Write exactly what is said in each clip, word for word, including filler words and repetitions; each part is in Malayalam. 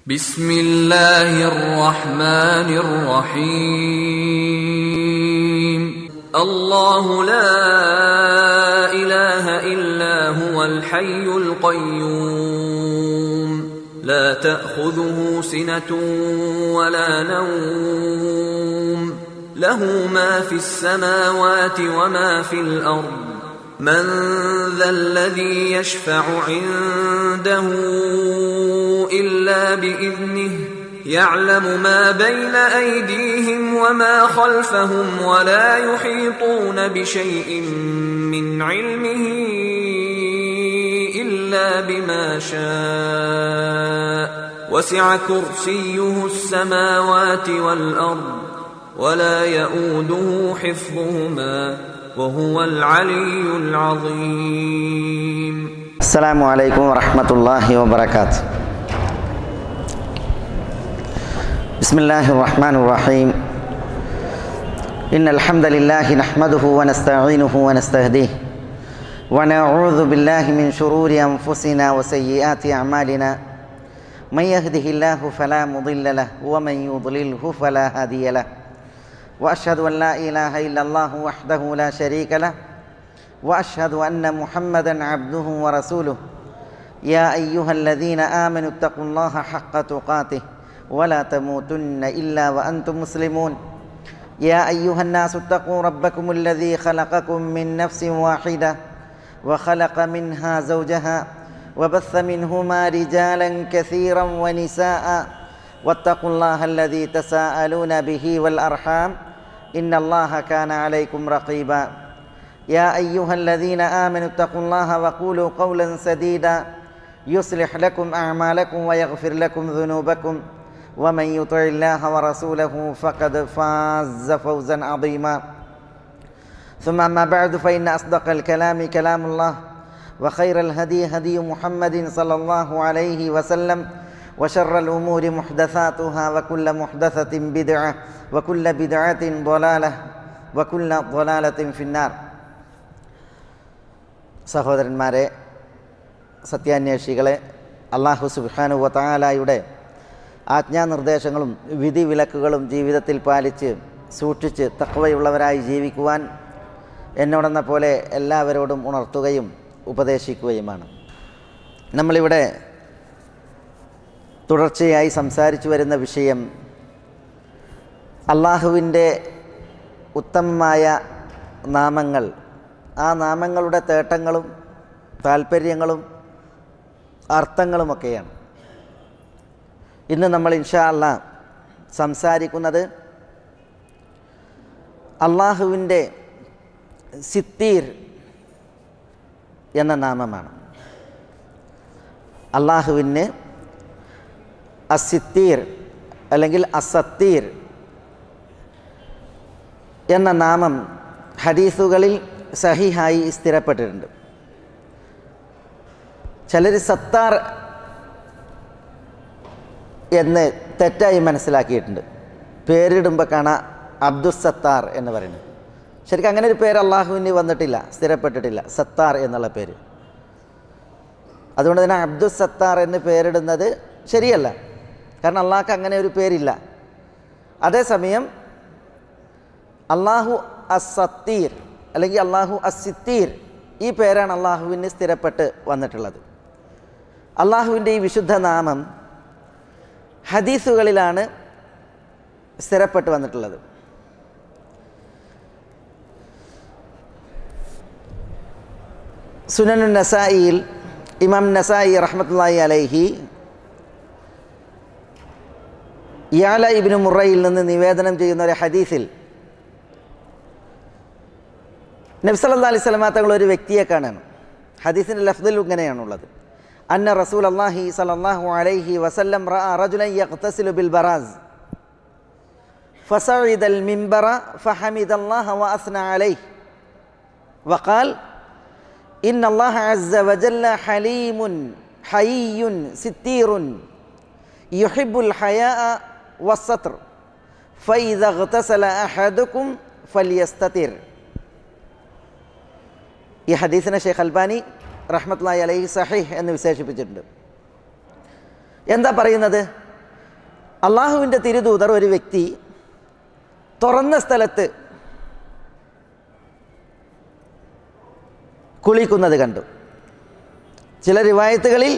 بسم الله الرحمن الرحيم الله لا إله إلا هو الحي القيوم لا تأخذه سنة ولا نوم له ما في السماوات وما في الأرض من ذا الذي يشفع عنده إلا بإذنه يعلم ما بين أيديهم وما خلفهم ولا يحيطون بشيء من علمه إلا بما شاء وسع كرسيه السماوات والأرض ولا يؤوده حفظهما وهو العلي العظيم. السلام عليكم ورحمة الله وبركاته. بسم الله الرحمن الرحيم. إن الحمد لله نحمده ونستعينه ونستهديه ونعوذ بالله من شرور أنفسنا وسيئات أعمالنا من يهده الله فلا مضل له ومن يضلله فلا هادي له وأشهد أن لا إله إلا الله وحده لا شريك له وأشهد أن محمدا عبده ورسوله يا أيها الذين آمنوا اتقوا الله حق تقاته ولا تموتن إلا وأنتم مسلمون يا أيها الناس اتقوا ربكم الذي خلقكم من نفس واحدة وخلق منها زوجها وبث منهما رجالا كثيرا ونساء واتقوا الله الذي تساءلون به والأرحام إن الله كان عليكم رقيبا يا أيها الذين آمنوا اتقوا الله وقولوا قولا سديدا يصلح لكم أعمالكم ويغفر لكم ذنوبكم ومن يطع الله ورسوله فقد فاز فوزا عظيما ثم أما بعد فإن أصدق الكلام كلام الله وخير الهدي هدي محمد صلى الله عليه وسلم وشر الأمور محدثاتها وكل محدثة بدعة وكل بدعة ضلالة وكل ضلالة في النار. സഹോദരന്മാരെ, സത്യാന്വേഷികളെ, അല്ലാഹു സുബ്ഹാനഹു വ തആലയുടെ ആജ്ഞാനിർദ്ദേശങ്ങളും വിധി വിലക്കുകളും ജീവിതത്തിൽ പാലിച്ച് സൂക്ഷിച്ച് തഖ്വയുള്ളവരായി ജീവിക്കുവാൻ എന്നോടെന്ന പോലെ എല്ലാവരോടും ഉണർത്തുകയും ഉപദേശിക്കുകയുമാണ്. നമ്മളിവിടെ തുടർച്ചയായി സംസാരിച്ചു വരുന്ന വിഷയം അള്ളാഹുവിൻ്റെ ഉത്തമമായ നാമങ്ങൾ, ആ നാമങ്ങളുടെ തേട്ടങ്ങളും താൽപ്പര്യങ്ങളും അർത്ഥങ്ങളുമൊക്കെയാണ്. ഇന്ന് നമ്മൾ ഇൻഷാ അല്ലാഹ് സംസാരിക്കുന്നത് അള്ളാഹുവിൻ്റെ സിത്തീർ എന്ന നാമമാണ്. അള്ളാഹുവിന് അസിത്തീർ അല്ലെങ്കിൽ അസത്തീർ എന്ന നാമം ഹദീസുകളിൽ സഹിഹായി സ്ഥിരപ്പെട്ടിട്ടുണ്ട്. ചിലർ സത്താർ എന്ന് തെറ്റായി മനസ്സിലാക്കിയിട്ടുണ്ട്. പേരിടുമ്പോൾ കാണാം അബ്ദുസത്താർ എന്ന് പറയുന്നത്. ശരിക്കും അങ്ങനെ ഒരു പേര് അള്ളാഹുവിന് വന്നിട്ടില്ല, സ്ഥിരപ്പെട്ടിട്ടില്ല, സത്താർ എന്നുള്ള പേര്. അതുകൊണ്ട് തന്നെ അബ്ദുസത്താർ എന്ന് പേരിടുന്നത് ശരിയല്ല. കാരണം അള്ളാഹ്ക്ക് അങ്ങനെ ഒരു പേരില്ല. അതേസമയം അള്ളാഹു അസത്തീർ അല്ലെങ്കിൽ അള്ളാഹു അസിത്തീർ, ഈ പേരാണ് അള്ളാഹുവിന് സ്ഥിരപ്പെട്ട് വന്നിട്ടുള്ളത്. അള്ളാഹുവിൻ്റെ ഈ വിശുദ്ധ നാമം ഹദീസുകളിലാണ് സ്ഥിരപ്പെട്ട് വന്നിട്ടുള്ളത്. സുനനുൻ നസായിയിൽ ഇമാം നസായി റഹ്മത്തുള്ളാഹി അലൈഹി യാല ഇബ്നു മുറയിൽ നിന്ന് നിവേദനം ചെയ്യുന്ന ഒരു ഹദീസിൽ നബി സല്ലല്ലാഹു അലൈഹി വസല്ലം തങ്ങൾ ഒരു വ്യക്തിയെ കാണാണ്. ഹദീസിൻ്റെ ലഫ്ദിൽ ഇങ്ങനെയാണുള്ളത്: അന്ന റസൂലല്ലാഹി സല്ലല്ലാഹു അലൈഹി വസല്ലം റഅ റജുലൻ യഗ്തസിലു ബിൽ ബറാസ് ഫസഇദൽ മിൻബറ ഫഹമിദല്ലാഹ വഅസ്ന അലൈഹി വഖാൽ ഇന്നല്ലാഹ അസ്സ വജല്ല ഹലീമുൻ ഹയ്യുൻ സിത്തീറുൻ യുഹിബ്ബുൽ ഹയാഅ വസ്സത്ർ ഫഇദ ഇഗ്തസല അഹദുകും ഫലിയസ്തതിർ. ഈ ഹദീസിനെ ഷെയ്ഖ് അൽബാനി റഹ്മത്തുള്ളാഹി അലൈഹി സഹീഹ് എന്ന് വിശേഷിപ്പിച്ചിട്ടുണ്ട്. എന്താ പറയുന്നത്? അള്ളാഹുവിൻ്റെ തിരുദൂതർ ഒരു വ്യക്തി തുറന്ന സ്ഥലത്ത് കുളിക്കുന്നത് കണ്ടു. ചില റിവായത്തുകളിൽ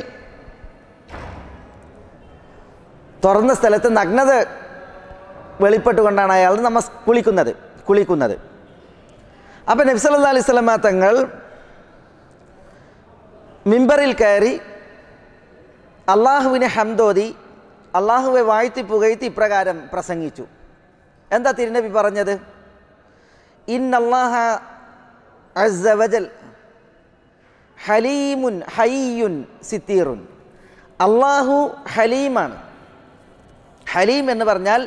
തുറന്ന സ്ഥലത്ത് നഗ്നത വെളിപ്പെട്ടുകൊണ്ടാണ് അയാൾ നമസ് കുളിക്കുന്നത് കുളിക്കുന്നത് അപ്പോൾ നബി സല്ലല്ലാഹു അലൈഹി വസല്ലമ തങ്ങൾ മിമ്പറിൽ കയറി അള്ളാഹുവിനെ ഹംദോദി അള്ളാഹുവെ വാഴ്ത്തി പുകഴ്ത്തി ഇപ്രകാരം പ്രസംഗിച്ചു. എന്താ തിരുനബി പറഞ്ഞത്? ഇന്നല്ലാഹ അസ്സ വജൽ ഹലീമുൻ ഹയ്യുൻ സിത്തീറുൻ. അള്ളാഹു ഹലീമാണ്. ഹലീം എന്ന് പറഞ്ഞാൽ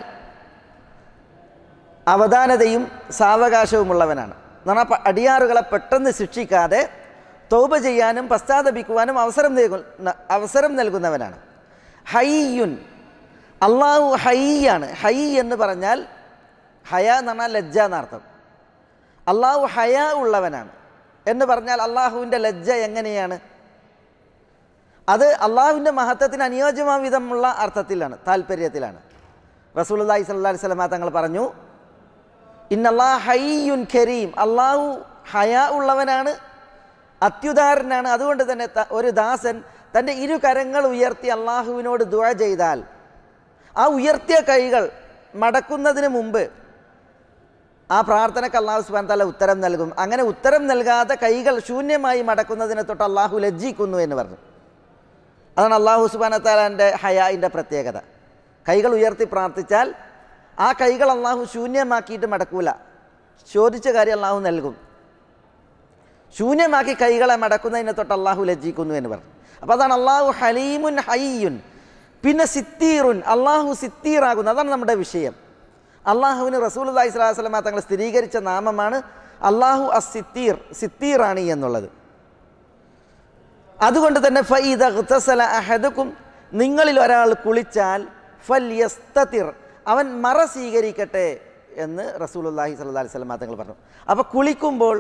അവധാനതയും സാവകാശവുമുള്ളവനാണ്. എന്ന് പറഞ്ഞാൽ അടിയാറുകളെ പെട്ടെന്ന് ശിക്ഷിക്കാതെ തൗബ ചെയ്യാനും പശ്ചാത്തപിക്കുവാനും അവസരം നൽകുന്ന അവസരം നൽകുന്നവനാണ്. ഹയ്യുൻ, അള്ളാഹു ഹയ്യാണ്. ഹൈ എന്ന് പറഞ്ഞാൽ ഹയ എന്ന് പറഞ്ഞാൽ ലജ്ജ എന്നർത്ഥം. അള്ളാഹു ഹയ ഉള്ളവനാണ് എന്ന് പറഞ്ഞാൽ അള്ളാഹുവിൻ്റെ ലജ്ജ എങ്ങനെയാണ്? അത് അള്ളാഹുവിൻ്റെ മഹത്വത്തിന് അനുയോജ്യമായ വിധമുള്ള അർത്ഥത്തിലാണ്, താല്പര്യത്തിലാണ്. റസൂലുള്ളാഹി സ്വല്ലല്ലാഹി അലൈഹി വസല്ലം തങ്ങൾ പറഞ്ഞു, ഇന്നല്ലാഹ ഹയ്യുൻ കരീം. അള്ളാഹു ഹയ ഉള്ളവനാണ്, അത്യുദാരനാണ്. അതുകൊണ്ട് തന്നെ ഒരു ദാസൻ തൻ്റെ ഇരു കരങ്ങൾ ഉയർത്തി അള്ളാഹുവിനോട് ദുആ ചെയ്താൽ ആ ഉയർത്തിയ കൈകൾ മടക്കുന്നതിന് മുമ്പ് ആ പ്രാർത്ഥനയ്ക്ക് അള്ളാഹു സുബ്ഹാനഹു വതആല ഉത്തരം നൽകും. അങ്ങനെ ഉത്തരം നൽകാതെ കൈകൾ ശൂന്യമായി മടക്കുന്നതിനെ തൊട്ട് അള്ളാഹു ലജ്ജിക്കുന്നു എന്ന് പറഞ്ഞു. അതാണ് അള്ളാഹു സുബ്ഹാനഹു വതആലൻ്റെ ഹയായിൻ്റെ പ്രത്യേകത. കൈകൾ ഉയർത്തി പ്രാർത്ഥിച്ചാൽ ആ കൈകൾ അള്ളാഹു ശൂന്യമാക്കിയിട്ട് മടക്കൂല. ചോദിച്ച കാര്യം അള്ളാഹു നൽകും. ശൂന്യമാക്കി കൈകളെ മടക്കുന്നതിനെ തൊട്ട് അള്ളാഹു ലജ്ജിക്കുന്നു എന്ന് പറഞ്ഞു. അപ്പോൾ അതാണ് അള്ളാഹു ഹലീമുൻ ഹയ്യുൻ. പിന്നെ സിത്തീറുൻ, അള്ളാഹു സിത്തീറാകുന്നു. അതാണ് നമ്മുടെ വിഷയം. അള്ളാഹുവിന് റസൂലുള്ളാഹി സ്വല്ലല്ലാഹു അലൈഹി വസല്ലം തങ്ങൾ സ്ഥിരീകരിച്ച നാമമാണ് അള്ളാഹു അസ് സിത്തീർ, സിത്തീറാണ് എന്നുള്ളത്. അതുകൊണ്ട് തന്നെ ഫഇദ ഇഗ്തസല അഹദുക്കും, നിങ്ങളിൽ ഒരാൾ കുളിച്ചാൽ ഫൽയസ്തതിർ, അവൻ മറ സ്വീകരിക്കട്ടെ എന്ന് റസൂലുള്ളാഹി സ്വല്ലല്ലാഹു അലൈഹി വസല്ലം തങ്ങൾ പറഞ്ഞു. അപ്പോൾ കുളിക്കുമ്പോൾ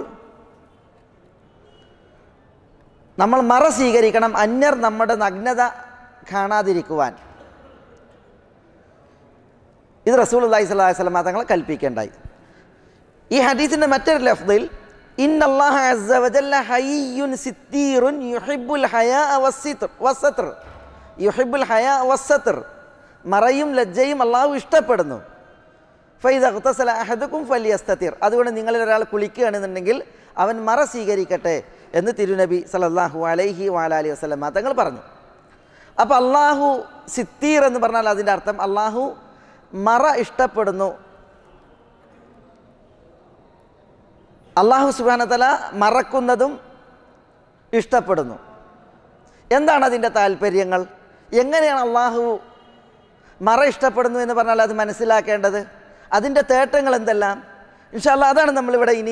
നമ്മൾ മറ സ്വീകരിക്കണം, അന്യർ നമ്മുടെ നഗ്നത കാണാതിരിക്കുവാൻ. ഇത് റസൂലുള്ളാഹി സ്വല്ലല്ലാഹു അലൈഹി വസല്ലം തങ്ങൾ കൽപ്പിക്കേണ്ടായി. ഈ ഹദീസിൻ്റെ മറ്റൊരു ലഫ്ദിൽ ഇന്നല്ലാഹ അസ്സ വജല്ല ഹയ്യുൻ സിത്തീറുൻ യുഹിബ്ബുൽ ഹയാ വസ്സിത്ർ വസ്സത്ർ യുഹിബ്ബുൽ ഹയാ വസ്സത്ർ, മറയും ലജ്ജയും അള്ളാഹു ഇഷ്ടപ്പെടുന്നു. ഫൈദ ഇഗ്തസല അഹദുക്കും ഫൽയസ്തതിർ, അതുകൊണ്ട് നിങ്ങളിൽ ഒരാൾ കുളിക്കുകയാണെന്നുണ്ടെങ്കിൽ അവൻ മറ സ്വീകരിക്കട്ടെ എന്ന് തിരുനബി സല്ലല്ലാഹു അലൈഹി വഅലൈഹി വസല്ലം തങ്ങൾ പറഞ്ഞു. അപ്പോൾ അള്ളാഹു സിത്തീർ എന്ന് പറഞ്ഞാൽ അതിൻ്റെ അർത്ഥം അള്ളാഹു മറ ഇഷ്ടപ്പെടുന്നു. അള്ളാഹു സുബ്ഹാനഹു വതആല മറക്കുന്നതും ഇഷ്ടപ്പെടുന്നു. എന്താണ് അതിൻ്റെ താല്പര്യങ്ങൾ? എങ്ങനെയാണ് അള്ളാഹു മറ ഇഷ്ടപ്പെടുന്നു എന്ന് പറഞ്ഞാൽ അത് മനസ്സിലാക്കേണ്ടത്? അതിൻ്റെ തേട്ടങ്ങൾ എന്തെല്ലാം? ഇൻഷാ അല്ലാഹ് അതാണ് നമ്മളിവിടെ ഇനി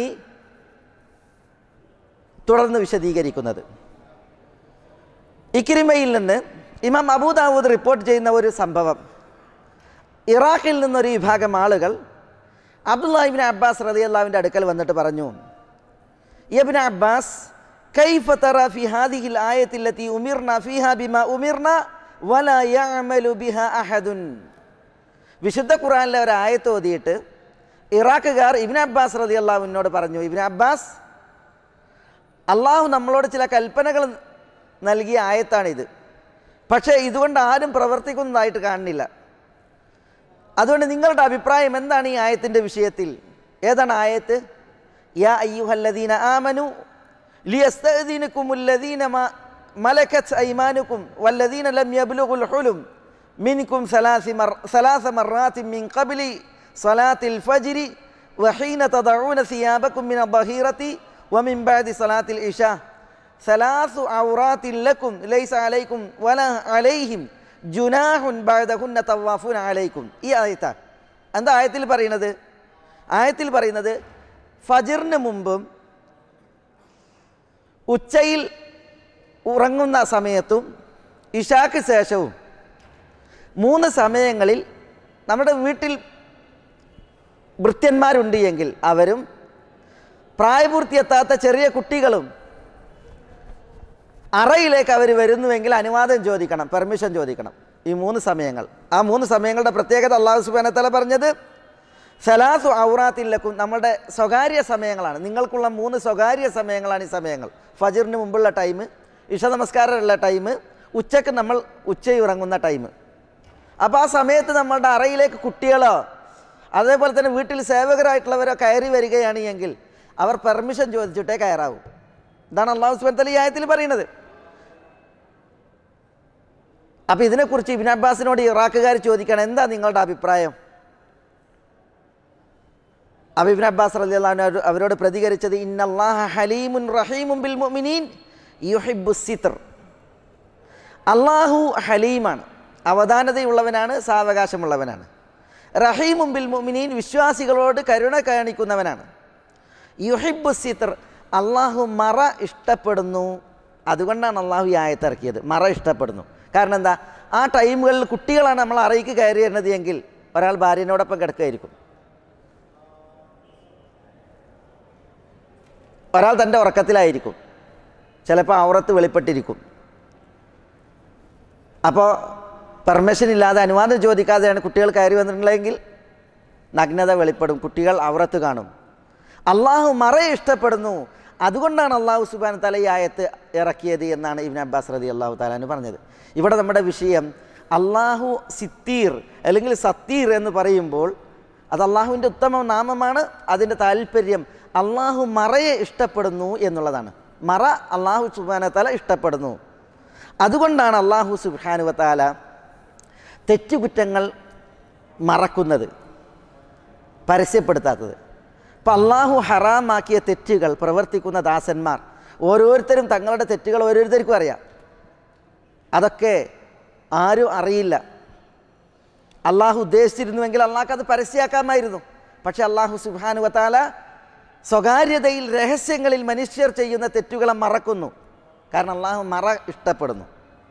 തുടർന്ന് വിശദീകരിക്കുന്നത്. ഇക്രിമയിൽ നിന്ന് ഇമാം അബൂ ദാവൂദ് റിപ്പോർട്ട് ചെയ്യുന്ന ഒരു സംഭവം, ഇറാഖിൽ നിന്നൊരു വിഭാഗം ആളുകൾ അബ്ദുല്ലാഹി ഇബ്നു അബ്ബാസ് റളിയല്ലാഹുവിൻ്റെ അടുക്കൽ വന്നിട്ട് പറഞ്ഞു, ഇബ്നു അബ്ബാസ് കൈഫ തറ ഫി ഹാദിഹിൽ ആയത്തി ലത്തി ഉമിർന ഫീഹാ ബിമാ ഉമിർന വലാ യഅമലു ബിഹാ അഹദുൻ. വിശുദ്ധ ഖുർആനിലെ ഒരു ആയത്ത് ഓതിയിട്ട് ഇറാഖുകാർ ഇബ്നു അബ്ബാസ് റളിയല്ലാഹുവിനോട് പറഞ്ഞു, ഇബ്നു അബ്ബാസ്, അള്ളാഹു നമ്മളോട് ചില കൽപ്പനകൾ നൽകിയ ആയത്താണിത്, പക്ഷേ ഇതുകൊണ്ട് ആരും പ്രവർത്തിക്കുന്നതായിട്ട് കാണുന്നില്ല. അതുകൊണ്ട് നിങ്ങളുടെ അഭിപ്രായം എന്താണ് ഈ ആയത്തിൻ്റെ വിഷയത്തിൽ? ഏതാണ് ആയത്ത്? യാ അയ്യുഹല്ലദീന ആമനു ലിയസ്തഅ്ദിനകുമുല്ലദീന മലക്കത് ഐമാനുക്കും വല്ലദീന ലം യബ്ലുഗുൽ ഹുലും മിൻകും സലാസ മർറാത്തിൻ മിൻ ഖബ്ലി സ്വലാത്തിൽ ഫജ്രി വഹീന തദഊന സിയാബകും മിന ദഹീറതി വമിൻ ബഅദി സ്വലാത്തിൽ ഇശാ സലാസു ഔറാത്തിൻ ലക്കും ലൈസ അലൈക്കും വലാ അലൈഹിം ജുനാഹുൻ ബഅദഹുന്ന തവാഫുൻ അലൈക്കും. ഈ ആയത്താണ്. എന്താ ആയത്തിൽ പറയുന്നത്? ആയത്തിൽ പറയുന്നത് ഫജ്റിന് മുമ്പും ഉച്ചയിൽ ഉറങ്ങുന്ന സമയത്തും ഇശാക്ക് ശേഷവും മൂന്ന് സമയങ്ങളിൽ നമ്മുടെ വീട്ടിൽ ഭൃത്യന്മാരുണ്ട് എങ്കിൽ അവരും പ്രായപൂർത്തിയെത്താത്ത ചെറിയ കുട്ടികളും അറയിലേക്ക് അവർ വരുന്നുവെങ്കിൽ അനുവാദം ചോദിക്കണം, പെർമിഷൻ ചോദിക്കണം. ഈ മൂന്ന് സമയങ്ങൾ. ആ മൂന്ന് സമയങ്ങളുടെ പ്രത്യേകത അല്ലാഹു സുബ്ഹാനഹു വ തആല പറഞ്ഞത് സലാസു ഔറാത്തില്ലക്കും, നമ്മുടെ സ്വകാര്യ സമയങ്ങളാണ്. നിങ്ങൾക്കുള്ള മൂന്ന് സ്വകാര്യ സമയങ്ങളാണ് ഈ സമയങ്ങൾ. ഫജ്റിന് മുമ്പുള്ള ടൈം, ഇശ നമസ്കാരമുള്ള ടൈം, ഉച്ചക്ക് നമ്മൾ ഉച്ചയുറങ്ങുന്ന ടൈം. അപ്പോൾ ആ സമയത്ത് നമ്മളുടെ അറയിലേക്ക് കുട്ടികളോ അതേപോലെ തന്നെ വീട്ടിൽ സേവകരായിട്ടുള്ളവരോ കയറി വരികയാണ് എങ്കിൽ അവർ പെർമിഷൻ ചോദിച്ചിട്ടേ കയറാവൂ. ഇതാണ് അല്ലാഹു സുബ്ഹാനഹു വ തആല ഈ ആയത്തിൽ പറയുന്നത്. അപ്പോൾ ഇതിനെക്കുറിച്ച് ഇബ്നു അബ്ബാസിനോട് ഇറാഖുകാർ ചോദിക്കണം, എന്താ നിങ്ങളുടെ അഭിപ്രായം? അപ്പോൾ ഇബ്നു അബ്ബാസ് റളിയല്ലാഹു അൻഹു അവരോട് പ്രതികരിച്ചത് ഇന്നല്ലാഹ ഹലീമുൻ റഹീമുൻ ബിൽ മുഅ്മിനീൻ യുഹിബ്ബുസ് സിത്ർ. അല്ലാഹു ഹലീമാണ്, അവധാനതയുള്ളവനാണ്, സാവകാശമുള്ളവനാണ്. റഹീമുൻ ബിൽ മുഅ്മിനീൻ, വിശ്വാസികളോട് കരുണ കാണിക്കുന്നവനാണ്. യുഹിബ്ബുസ് സിത്ർ, അല്ലാഹു മറ ഇഷ്ടപ്പെടുന്നു. അതുകൊണ്ടാണ് അല്ലാഹു ഈ ആയത്ത് ഇറക്കിയത്, മറ ഇഷ്ടപ്പെടുന്നു. കാരണം എന്താ, ആ ടൈമുകളിൽ കുട്ടികളാണ് നമ്മൾ അറയ്ക്ക് കയറി വരുന്നത് എങ്കിൽ ഒരാൾ ഭാര്യനോടൊപ്പം കിടക്കുകയായിരിക്കും, ഒരാൾ തൻ്റെ ഉറക്കത്തിലായിരിക്കും, ചിലപ്പോൾ ഔറത്ത് വെളിപ്പെട്ടിരിക്കും. അപ്പോൾ പെർമിഷൻ ഇല്ലാതെ, അനുവാദം ചോദിക്കാതെയാണ് കുട്ടികൾ കയറി വന്നിട്ടുള്ളതെങ്കിൽ നഗ്നത വെളിപ്പെടും, കുട്ടികൾ ഔറത്ത് കാണും. അള്ളാഹു മറയെ ഇഷ്ടപ്പെടുന്നു, അതുകൊണ്ടാണ് അള്ളാഹു സുബ്ഹാനഹു വ തആല ഈ ആയത്ത് ഇറക്കിയത് എന്നാണ് ഇബ്നു അബ്ബാസ് റളിയല്ലാഹു തആല അൻഹു പറഞ്ഞത്. ഇവിടെ നമ്മുടെ വിഷയം അള്ളാഹു സിത്തീർ അല്ലെങ്കിൽ സത്തീർ എന്ന് പറയുമ്പോൾ അത് അള്ളാഹുവിൻ്റെ ഉത്തമ നാമമാണ്. അതിൻ്റെ താല്പര്യം അള്ളാഹു മറയെ ഇഷ്ടപ്പെടുന്നു എന്നുള്ളതാണ്. മറ അള്ളാഹു സുബ്ഹാനഹു വ തആല ഇഷ്ടപ്പെടുന്നു. അതുകൊണ്ടാണ് അള്ളാഹു സുബ്ഹാനഹു വ തആല തെറ്റുകുറ്റങ്ങൾ മറക്കുന്നത്, പരസ്യപ്പെടുത്താത്തത്. അപ്പം അള്ളാഹു ഹറാമാക്കിയ തെറ്റുകൾ പ്രവർത്തിക്കുന്ന ദാസന്മാർ ഓരോരുത്തരും തങ്ങളുടെ തെറ്റുകൾ ഓരോരുത്തർക്കും അറിയാം. അതൊക്കെ ആരും അറിയില്ല. അള്ളാഹു ഉദ്ദേശിച്ചിരുന്നുവെങ്കിൽ അള്ളാഹ്ക്ക് അത് പരസ്യമാക്കാമായിരുന്നു. പക്ഷെ അള്ളാഹു സുബ്ഹാനഹു വ തആല സ്വകാര്യതയിൽ, രഹസ്യങ്ങളിൽ മനുഷ്യർ ചെയ്യുന്ന തെറ്റുകളെ മറക്കുന്നു. കാരണം അള്ളാഹു മറ ഇഷ്ടപ്പെടുന്നു.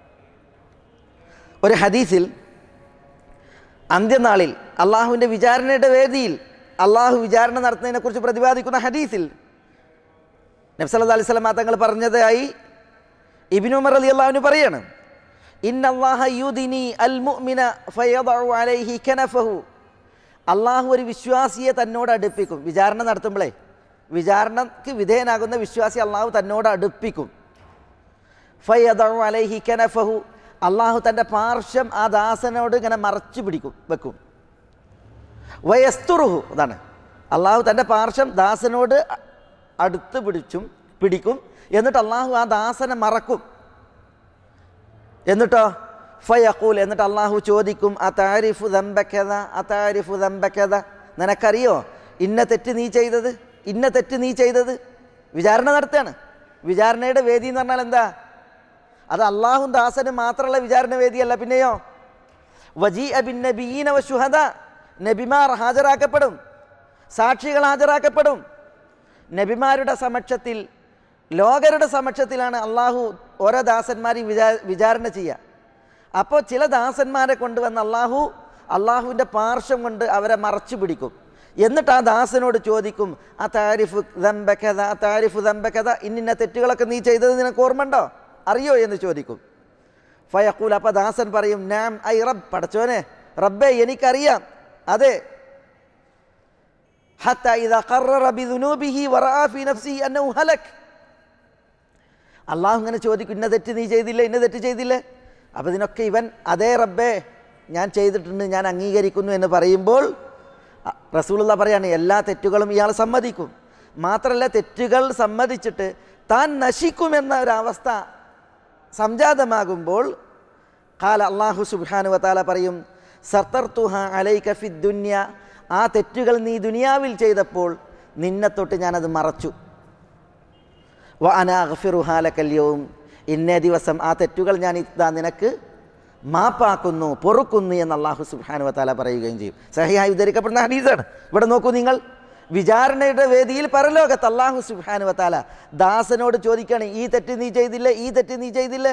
ഒരു ഹദീസിൽ അന്ത്യനാളിൽ അള്ളാഹുവിൻ്റെ വിചാരണയുടെ വേദിയിൽ അള്ളാഹു വിചാരണ നടത്തുന്നതിനെക്കുറിച്ച് പ്രതിപാദിക്കുന്ന ഹദീസിൽ നബി സല്ലല്ലാഹു അലൈഹി വസല്ലം തങ്ങൾ പറഞ്ഞതായി ഇബ്നു ഉമർ റളിയല്ലാഹു അൻഹു പറയാണ്, ഇന്നല്ലാഹ യുദിനി അൽ മുഅ്മിന ഫയദഉ അലൈഹി കനഫഹു. അള്ളാഹു ഒരു വിശ്വാസിയെ തന്നോട് അടുപ്പിക്കും. വിചാരണ നടത്തുമ്പോഴേ വിചാരണക്ക് വിധേയനാകുന്ന വിശ്വാസി അള്ളാഹു തന്നോട് അടുപ്പിക്കും. ഫയദഉ അലൈഹി കനഫഹു, അള്ളാഹു തൻ്റെ പാർശ്വം ആ ദാസനോട് ഇങ്ങനെ മറച്ചു പിടിക്കും വെക്കും. വയസ്തുറുഹു, അതാണ് അള്ളാഹു തൻ്റെ പാർശ്വം ദാസനോട് അടുത്ത് പിടിച്ചും പിടിക്കും. എന്നിട്ട് അള്ളാഹു ആ ദാസനെ മറക്കും. എന്നിട്ടോ ഫയഖൂൽ, എന്നിട്ട് അള്ളാഹു ചോദിക്കും, അതാരിഫു ദംബകദ അതാരിഫു ദംബകദ, നിനക്കറിയോ ഇന്ന തെറ്റ് നീ ചെയ്തത്, ഇന്ന തെറ്റ് നീ ചെയ്തത്. വിചാരണ നടത്തുകയാണ്. വിചാരണയുടെ വേദി എന്ന് പറഞ്ഞാൽ എന്താ? അത് അള്ളാഹും ദാസനും മാത്രമുള്ള വിചാരണ വേദിയല്ല. പിന്നെയോ വജീഅ ബിന്നബിയ്യീന വശുഹദ, നബിമാർ ഹാജരാക്കപ്പെടും, സാക്ഷികൾ ഹാജരാക്കപ്പെടും. നബിമാരുടെ സമക്ഷത്തിൽ, ലോകരുടെ സമക്ഷത്തിലാണ് അള്ളാഹു ഓരോ ദാസന്മാരെയും വിചാ വിചാരണ ചെയ്യുക. അപ്പോൾ ചില ദാസന്മാരെ കൊണ്ടുവന്ന് അള്ളാഹു അള്ളാഹുവിൻ്റെ പാർശ്വം കൊണ്ട് അവരെ മറച്ചു പിടിക്കും. എന്നിട്ട് ആ ദാസനോട് ചോദിക്കും, ആ താരിഫു ദംബകദ ആ താരിഫു ദംബകദ, ഇന്നിന്ന തെറ്റുകളൊക്കെ നീ ചെയ്തത് നിനക്ക് ഓർമ്മയുണ്ടോ, അറിയോ എന്ന് ചോദിക്കും. ഫയഖൂൽ, അപ്പോൾ ദാസൻ പറയും, നാം ഐ റബ്ബ്, പടച്ചോനെ റബ്ബേ എനിക്കറിയാം, അതെ. ഹത്താ ഇദാ ഖററ ബിദുനൂബിഹി വറഅ ഫീ നഫ്സിഹി അന്നഹു ഹലക്. അള്ളാഹു ഇങ്ങനെ ചോദിക്കും, ഇന്ന തെറ്റ് നീ ചെയ്തില്ലേ, ഇന്ന തെറ്റ് ചെയ്തില്ലേ. അപ്പോൾ ഇതിനൊക്കെ ഇവൻ അതേ റബ്ബേ ഞാൻ ചെയ്തിട്ടുണ്ട്, ഞാൻ അംഗീകരിക്കുന്നു എന്ന് പറയുമ്പോൾ റസൂലുള്ളാഹി പറയാണ്, എല്ലാ തെറ്റുകളും ഇയാൾ സമ്മതിക്കും. മാത്രമല്ല, തെറ്റുകൾ സമ്മതിച്ചിട്ട് താൻ നശിക്കുമെന്ന ഒരവസ്ഥ സംജാതമാകുമ്പോൾ ഖാല, അല്ലാഹു സുബ്ഹാനഹു വ തആല പറയും, സത്തർതുഹ അലൈക ഫിദ് ദുനിയ, ആ തെറ്റുകൾ നീ ദുനിയാവിൽ ചെയ്തപ്പോൾ നിന്നെ തൊട്ട് ഞാനത് മറച്ചു. വ അന അഗ്ഫിറുഹാ ലകൽ യൗം, ഇന്നേ ദിവസം ആ തെറ്റുകൾ ഞാൻ ഇതാ നിനക്ക് മാപ്പാക്കുന്നു, പൊറുക്കുന്നു എന്ന് അല്ലാഹു സുബ്ഹാനഹു വ തആല പറയുകയും ചെയ്യും. സഹിഹായി ഉദ്ധരിക്കപ്പെടുന്ന ഹദീസാണ്. ഇവിടെ നോക്കൂ നിങ്ങൾ, വിചാരണയുടെ വേദിയിൽ പരലോകത്ത് അല്ലാഹു സുബ്ഹാനഹു വ തആല ദാസനോട് ചോദിക്കുകയാണ്, ഈ തെറ്റ് നീ ചെയ്തില്ലേ, ഈ തെറ്റ് നീ ചെയ്തില്ലേ.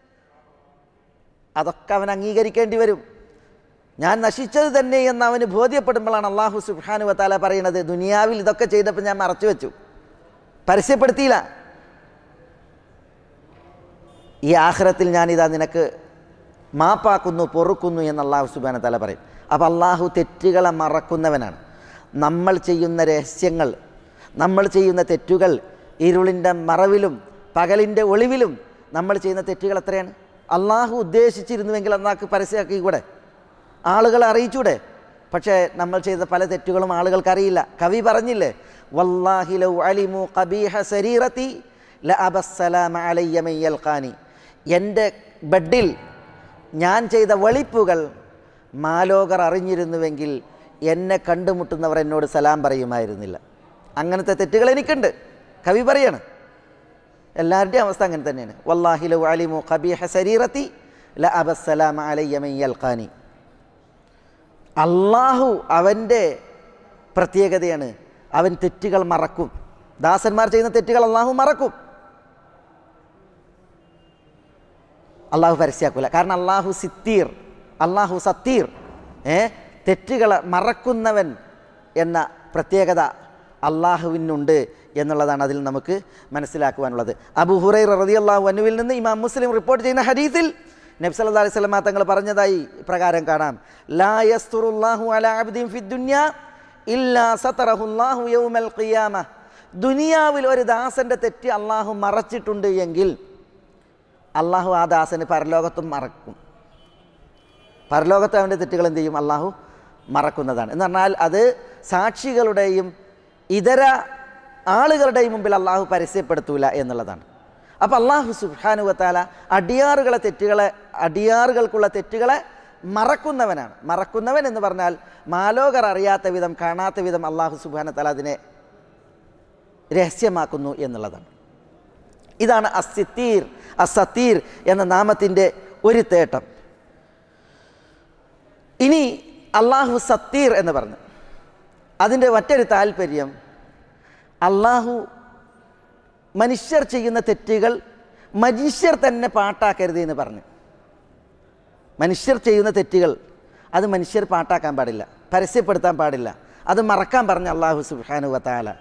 അതൊക്കെ അവൻ അംഗീകരിക്കേണ്ടി വരും. ഞാൻ നശിച്ചത് തന്നെ എന്ന് അവന് ബോധ്യപ്പെടുമ്പോഴാണ് അല്ലാഹു സുബ്ഹാനഹു വ തആല പറയുന്നത്, ദുനിയാവിൽ ഇതൊക്കെ ചെയ്തപ്പോൾ ഞാൻ മറച്ചു വെച്ചു, പരസ്യപ്പെടുത്തിയില്ല. ഈ ആഖിറത്തിൽ ഞാനിതാ നിനക്ക് മാപ്പാക്കുന്നു, പൊറുക്കുന്നു എന്ന് അള്ളാഹു സുബ്ഹാനഹു വ തആല പറയും. അപ്പോൾ അള്ളാഹു തെറ്റുകളെ മറക്കുന്നവനാണ്. നമ്മൾ ചെയ്യുന്ന രഹസ്യങ്ങൾ, നമ്മൾ ചെയ്യുന്ന തെറ്റുകൾ, ഇരുളിൻ്റെ മറവിലും പകലിൻ്റെ ഒളിവിലും നമ്മൾ ചെയ്യുന്ന തെറ്റുകൾ എത്രയാണ്? അള്ളാഹു ഉദ്ദേശിച്ചിരുന്നുവെങ്കിൽ അള്ളാഹ്ക്ക് പരസ്യമാക്കി കൂടെ, ആളുകളെ അറിയിച്ചൂടെ? പക്ഷേ നമ്മൾ ചെയ്ത പല തെറ്റുകളും ആളുകൾക്ക് അറിയില്ല. കവി പറഞ്ഞില്ലേ, വല്ലാഹി ലൗ അലിമു ഖബീഹ സരീറതി ലഅബസ്സലാമ അലയ്യ മൻ യൽഖാനി. എൻ്റെ ബെഡിൽ ഞാൻ ചെയ്ത വെളിപ്പുകൾ മാലോകർ അറിഞ്ഞിരുന്നുവെങ്കിൽ എന്നെ കണ്ടുമുട്ടുന്നവർ എന്നോട് സലാം പറയുമായിരുന്നില്ല. അങ്ങനത്തെ തെറ്റുകൾ എനിക്കുണ്ട്. കവി പറയാണ്, എല്ലാവരുടെയും അവസ്ഥ അങ്ങനെ തന്നെയാണ്. വല്ലാഹി ലൗ അലിമു ഖബീഹ സരീറതി ലഅബസ്സലാമ അലയ്യ മൻ യൽഖാനി. അള്ളാഹു അവൻ്റെ പ്രത്യേകതയാണ്, അവൻ തെറ്റുകൾ മറക്കും. ദാസന്മാർ ചെയ്യുന്ന തെറ്റുകൾ അള്ളാഹു മറക്കും, അള്ളാഹു പരസ്യമാക്കില്ല. കാരണം അള്ളാഹു സിത്തീർ, അള്ളാഹു സത്തീർ, ഏ തെറ്റുകളെ മറക്കുന്നവൻ എന്ന പ്രത്യേകത അള്ളാഹുവിനുണ്ട് എന്നുള്ളതാണ് അതിൽ നമുക്ക് മനസ്സിലാക്കുവാനുള്ളത്. അബൂ ഹുറൈറ റളിയല്ലാഹു അൻഹുവിൽ നിന്ന് ഇമാം മുസ്ലിം റിപ്പോർട്ട് ചെയ്യുന്ന ഹദീസിൽ നബി സല്ലല്ലാഹു അലൈഹി വസല്ലം തങ്ങൾ പറഞ്ഞതായി പ്രകാരം കാണാം, ലാ യസ്തുറുല്ലാഹു അലാ അബ്ദിൻ ഫിദ്ദുനിയ ഇല്ലാ സതറഹുല്ലാഹു യൗമൽ ഖിയാമ. ദുനിയാവിൽ ഒരു ദാസൻ്റെ തെറ്റ് അള്ളാഹു മറച്ചിട്ടുണ്ട് എങ്കിൽ അള്ളാഹു ആ ദാസന് പരലോകത്തും മറക്കും. പരലോകത്ത് അവൻ്റെ തെറ്റുകൾ എന്ത് ചെയ്യും? അള്ളാഹു മറക്കുന്നതാണ്. എന്ന് പറഞ്ഞാൽ അത് സാക്ഷികളുടെയും ഇതര ആളുകളുടെയും മുമ്പിൽ അള്ളാഹു പരസ്യപ്പെടുത്തൂല എന്നുള്ളതാണ്. അപ്പോൾ അള്ളാഹു സുബ്ഹാനഹു വ തആല അടിയാറുകളെ തെറ്റുകളെ അടിയാറുകൾക്കുള്ള തെറ്റുകളെ മറക്കുന്നവനാണ്. മറക്കുന്നവൻ എന്ന് പറഞ്ഞാൽ മാലോകർ അറിയാത്ത വിധം, കാണാത്ത വിധം അള്ളാഹു സുബ്ഹാനഹു വ തആല അതിനെ രഹസ്യമാക്കുന്നു എന്നുള്ളതാണ്. ഇതാണ് അസ്സിത്തീർ, അസത്തീർ എന്ന നാമത്തിൻ്റെ ഒരു തേട്ടം. ഇനി അള്ളാഹു സത്തീർ എന്ന് പറഞ്ഞു, അതിൻ്റെ മറ്റൊരു താല്പര്യം, അള്ളാഹു മനുഷ്യർ ചെയ്യുന്ന തെറ്റുകൾ മനുഷ്യർ തന്നെ പാട്ടാക്കരുത് എന്ന് പറഞ്ഞു. മനുഷ്യർ ചെയ്യുന്ന തെറ്റുകൾ അത് മനുഷ്യർ പാട്ടാക്കാൻ പാടില്ല, പരസ്യപ്പെടുത്താൻ പാടില്ല, അത് മറക്കാൻ പറഞ്ഞ അള്ളാഹു സുബ്ഹാനഹു വ തആല.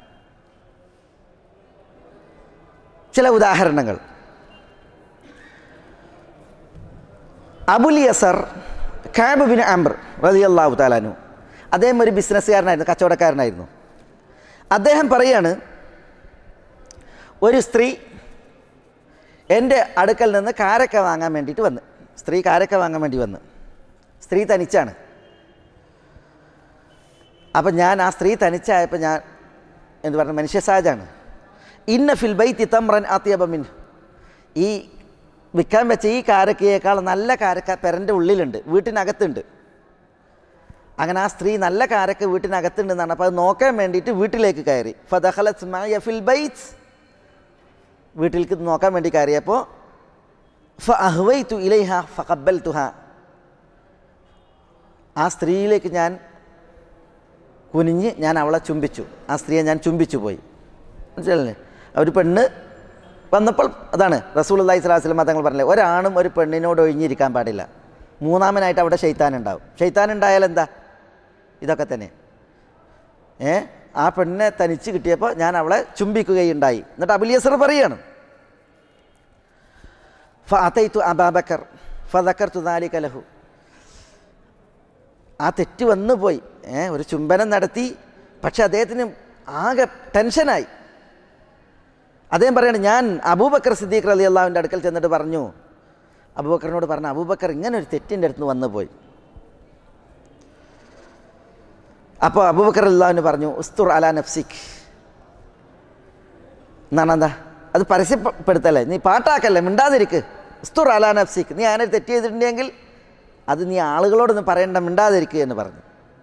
ചില ഉദാഹരണങ്ങൾ. Abul Yasar Ka'b bin Amr റളിയല്ലാഹു തആല അൻഹു, അദ്ദേഹം ഒരു ബിസിനസ്സുകാരനായിരുന്നു, കച്ചവടക്കാരനായിരുന്നു. അദ്ദേഹം പറയാണ്, ഒരു സ്ത്രീ എൻ്റെ അടുക്കൽ നിന്ന് കാരക്ക വാങ്ങാൻ വേണ്ടിയിട്ട് വന്ന്. സ്ത്രീ കാരക്ക വാങ്ങാൻ വേണ്ടി വന്ന്. സ്ത്രീ തനിച്ചാണ്. അപ്പം ഞാൻ ആ സ്ത്രീ തനിച്ചായപ്പോൾ ഞാൻ എന്ത് പറഞ്ഞു, മനുഷ്യ സഹജാണ്. ഇന്ന ഫിൽ ബൈത്തി തംറൻ അത്യബ മിൻ, ഈ വിൽക്കാൻ വെച്ച ഈ കാരക്കയേക്കാൾ നല്ല കാരക്ക പെരൻ്റെ ഉള്ളിലുണ്ട്, വീട്ടിനകത്തുണ്ട്. അങ്ങനെ ആ സ്ത്രീ നല്ല കാരക്ക വീട്ടിനകത്തുണ്ടെന്നാണ്. അപ്പോൾ അത് നോക്കാൻ വേണ്ടിയിട്ട് വീട്ടിലേക്ക് കയറി. ഫദഖലത് മഅയ ഫിൽ ബൈത്ത്, വീട്ടിലേക്ക് നോക്കാൻ വേണ്ടി കയറിയപ്പോൾ ഫഅഹ്വൈതു ഇലൈഹ ഫഖബ്ബൽതുഹ, ആ സ്ത്രീയിലേക്ക് ഞാൻ കുനിഞ്ഞ് ഞാൻ അവളെ ചുംബിച്ചു. ആ സ്ത്രീയെ ഞാൻ ചുംബിച്ചു പോയി. മനസ്സിലല്ലേ? ഒരു പെണ്ണ് വന്നപ്പോൾ അതാണ് റസൂലുള്ളാഹി സ്വല്ലല്ലാഹു അലൈഹി വസല്ലം തങ്ങൾ പറഞ്ഞത്, ഒരാണും ഒരു പെണ്ണിനോട് ഒഴിഞ്ഞിരിക്കാൻ പാടില്ല. മൂന്നാമനായിട്ട് അവിടെ ശൈത്താൻ ഉണ്ടാവും. ശൈത്താൻ ഉണ്ടായാൽ എന്താ? ഇതൊക്കെ തന്നെ. ഏ ആ പെണ്ണിനെ തനിച്ച് കിട്ടിയപ്പോൾ ഞാൻ അവളെ ചുംബിക്കുകയുണ്ടായി. എന്നിട്ട് അബുൽ യസർ പറയാണ്, ഫഅതൈതു അബൂബക്കർ ഫദക്കർതു ദാലിക ലഹു, ആ തെറ്റ് വന്നു പോയി. ഏ ഒരു ചുംബനം നടത്തി, പക്ഷെ അദ്ദേഹത്തിന് ആകെ ടെൻഷനായി. അദ്ദേഹം പറയാണ്, ഞാൻ അബൂബക്കർ സിദ്ദീഖ് റളിയല്ലാഹുവിൻ്റെ അടുക്കൽ ചെന്നിട്ട് പറഞ്ഞു, അബൂബക്കറിനോട് പറഞ്ഞു, അബൂബക്കർ ഇങ്ങനെ ഒരു തെറ്റിൻ്റെ അടുത്ത് നിന്ന് വന്നു പോയി. അപ്പോൾ അബൂബക്കർ റളിയല്ലാഹു പറഞ്ഞു, ഉസ്തുർ അലാ നഫ്സിക് എന്നാണ്. എന്താ അത്? പരസ്യപ്പെടുത്തല്ലേ, നീ പാട്ടാക്കല്ലേ, മിണ്ടാതിരിക്ക്. ഉസ്തുർ അലാ നഫ്സിക്, നീ അങ്ങനെ തെറ്റ് ചെയ്തിട്ടുണ്ടെങ്കിൽ അത് നീ ആളുകളോടൊന്നും പറയണ്ട, മിണ്ടാതിരിക്കുക എന്ന് പറഞ്ഞു.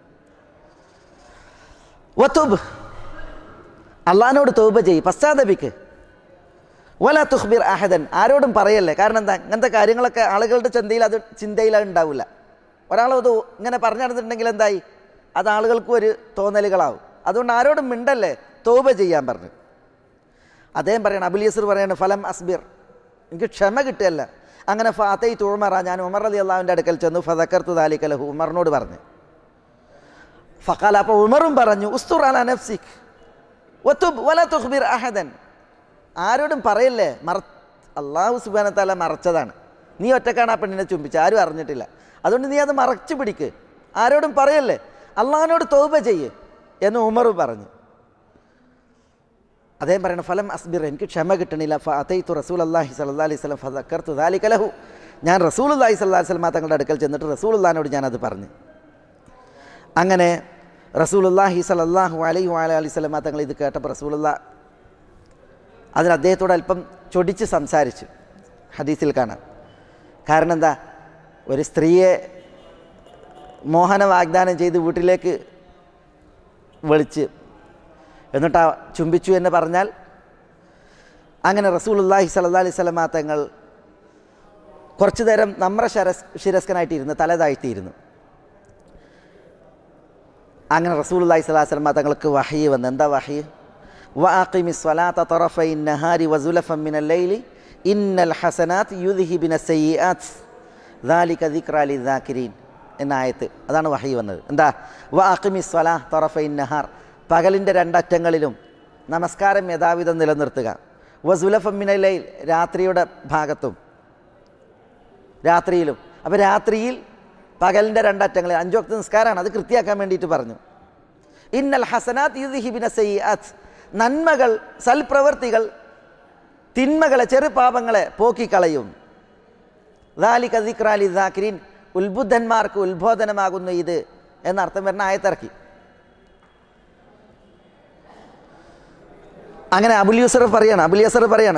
വതുബ്, അള്ളാഹിനോട് തൗബ ചെയ്യ്, പശ്ചാത്തപിക്ക്. വലാ തുഖ്ബിർ അഹദൻ, ആരോടും പറയല്ലേ. കാരണം എന്താ? ഇങ്ങനത്തെ കാര്യങ്ങളൊക്കെ ആളുകളുടെ ചിന്തയിൽ അത് ചിന്തയിൽ അത് ഉണ്ടാവില്ല. ഒരാളത് ഇങ്ങനെ പറഞ്ഞു നടന്നിട്ടുണ്ടെങ്കിൽ എന്തായി? അത് ആളുകൾക്കും ഒരു തോന്നലുകളാവും. അതുകൊണ്ട് ആരോടും മിണ്ടല്ലേ, തൗബ ചെയ്യാൻ പറഞ്ഞു. അദ്ദേഹം പറയണം, അബുൽ യസർ പറയാണ്, ഫലം അസ്ബിർ, എനിക്ക് ക്ഷമ കിട്ടുകയല്ല. അങ്ങനെ ഫഅതൈതു ഉമറ, ഞാൻ ഉമർ റളിയല്ലാഹുവിൻ്റെ അടുക്കൽ ചെന്നു. ഫദക്കർതു ദാലിക ലഹു, ഉമറിനോട് പറഞ്ഞു. ഫഖാല, അപ്പോൾ ഉമറും പറഞ്ഞു, ഉസ്തുർ അലാ നഫ്സിക് വതുബ് വലാ തുഖ്ബിർ അഹദൻ, ആരോടും പറയല്ലേ. മറ അല്ലാഹു സുബ്ഹാനഹു വ തആല മറച്ചതാണ്, നീ ഒറ്റക്കാണ് ആ പെണ്ണിനെ ചുംബിച്ച്, ആരും അറിഞ്ഞിട്ടില്ല. അതുകൊണ്ട് നീ അത് മറച്ചു പിടിക്ക്, ആരോടും പറയല്ലേ, അള്ളാഹിനോട് തൗബ ചെയ്യ് എന്ന് ഉമർ പറഞ്ഞു. അദ്ദേഹം പറയണം, ഫലം അസ്ബിർ, എനിക്ക് ക്ഷമ കിട്ടണില്ല. ഫ അതൈതു റസൂലുള്ളാഹി സ്വല്ലല്ലാഹി അലൈഹി വസല്ലം ഫദക്കർതു ദാലിക ലഹു, ഞാൻ റസൂലുള്ളാഹി സ്വല്ലല്ലാഹി അലൈഹി വസല്ലം തങ്ങളുടെ അടുക്കൽ ചെന്നിട്ട് റസൂലുള്ളാഹിനോട് ഞാനത് പറഞ്ഞു. അങ്ങനെ റസൂലുള്ളാഹി സ്വല്ലല്ലാഹു അലൈഹി വഅലൈഹി വസല്ലം തങ്ങൾ ഇത് കേട്ടപ്പോൾ റസൂലുള്ളാഹി അതിന് അദ്ദേഹത്തോട് അല്പം ചൊടിച്ച് സംസാരിച്ചു. ഹദീസിൽ കാണാം. കാരണം എന്താ, ഒരു സ്ത്രീയെ മോഹന വാഗ്ദാനം ചെയ്ത് വീട്ടിലേക്ക് വിളിച്ച് എന്നിട്ട് ചുംബിച്ചു എന്ന് പറഞ്ഞാൽ, അങ്ങനെ റസൂലുള്ളാഹി സ്വല്ലല്ലാഹി അലൈഹി വസല്ലം തങ്ങൾ കുറച്ചു നേരം നമ്ര ശിരസ് ശിരസ്കനായിട്ടിരുന്നു, തല താഴ്ത്തിയിരുന്നു. അങ്ങനെ റസൂലുള്ളാഹി സ്വല്ലല്ലാഹി അലൈഹി വസല്ലം തങ്ങൾക്ക് വഹി വന്നു. എന്താ വഹി? വഅഖിമി സ്വലാത്ത തറഫൈ നഹാരി വസുലഫൻ മിനൽ ലൈലി ഇന്നൽ ഹസനാത്ത് യുദ്ഹിബിന സയ്യിആത്ത് ദാലിക ദിക്റാ ലിദ്ദാകിരീൻ എന്ന ആയത്ത്. അതാണ് വഹി വന്നത്. എന്താ? വഅഖിമി സ്വലാ തറഫൈ നഹാർ, പകലിൻ്റെ രണ്ടറ്റങ്ങളിലും നമസ്കാരം യഥാവിധം നിലനിർത്തുക. വസുലഫൻ മിനൽ ലൈൽ, രാത്രിയുടെ ഭാഗത്തും രാത്രിയിലും. അപ്പോൾ രാത്രിയിൽ പകലിൻ്റെ രണ്ടറ്റങ്ങളിൽ അഞ്ചു വക്ത് നിസ്കാരമാണ്, അത് കൃത്യമാക്കാൻ വേണ്ടിയിട്ട് പറഞ്ഞു. ഇന്നൽ ഹസനാത്ത് യുദ്ഹിബിന സയ്യിആത്ത്, നന്മകൾ സൽപ്രവൃത്തികൾ തിന്മകളെ ചെറുപാപങ്ങളെ പോക്കിക്കളയും. ദാലിക ദിക്റാ ലിദ്ദാകിരീൻ, ഉത്ബുദ്ധന്മാർക്ക് ഉത്ബോധനമാകുന്നു ഇത് എന്നർത്ഥം വരുന്ന ആയത്തിറക്കി. അങ്ങനെ അബുൽ യുസർ പറയാണ് അബുൽ യസർ പറയാണ്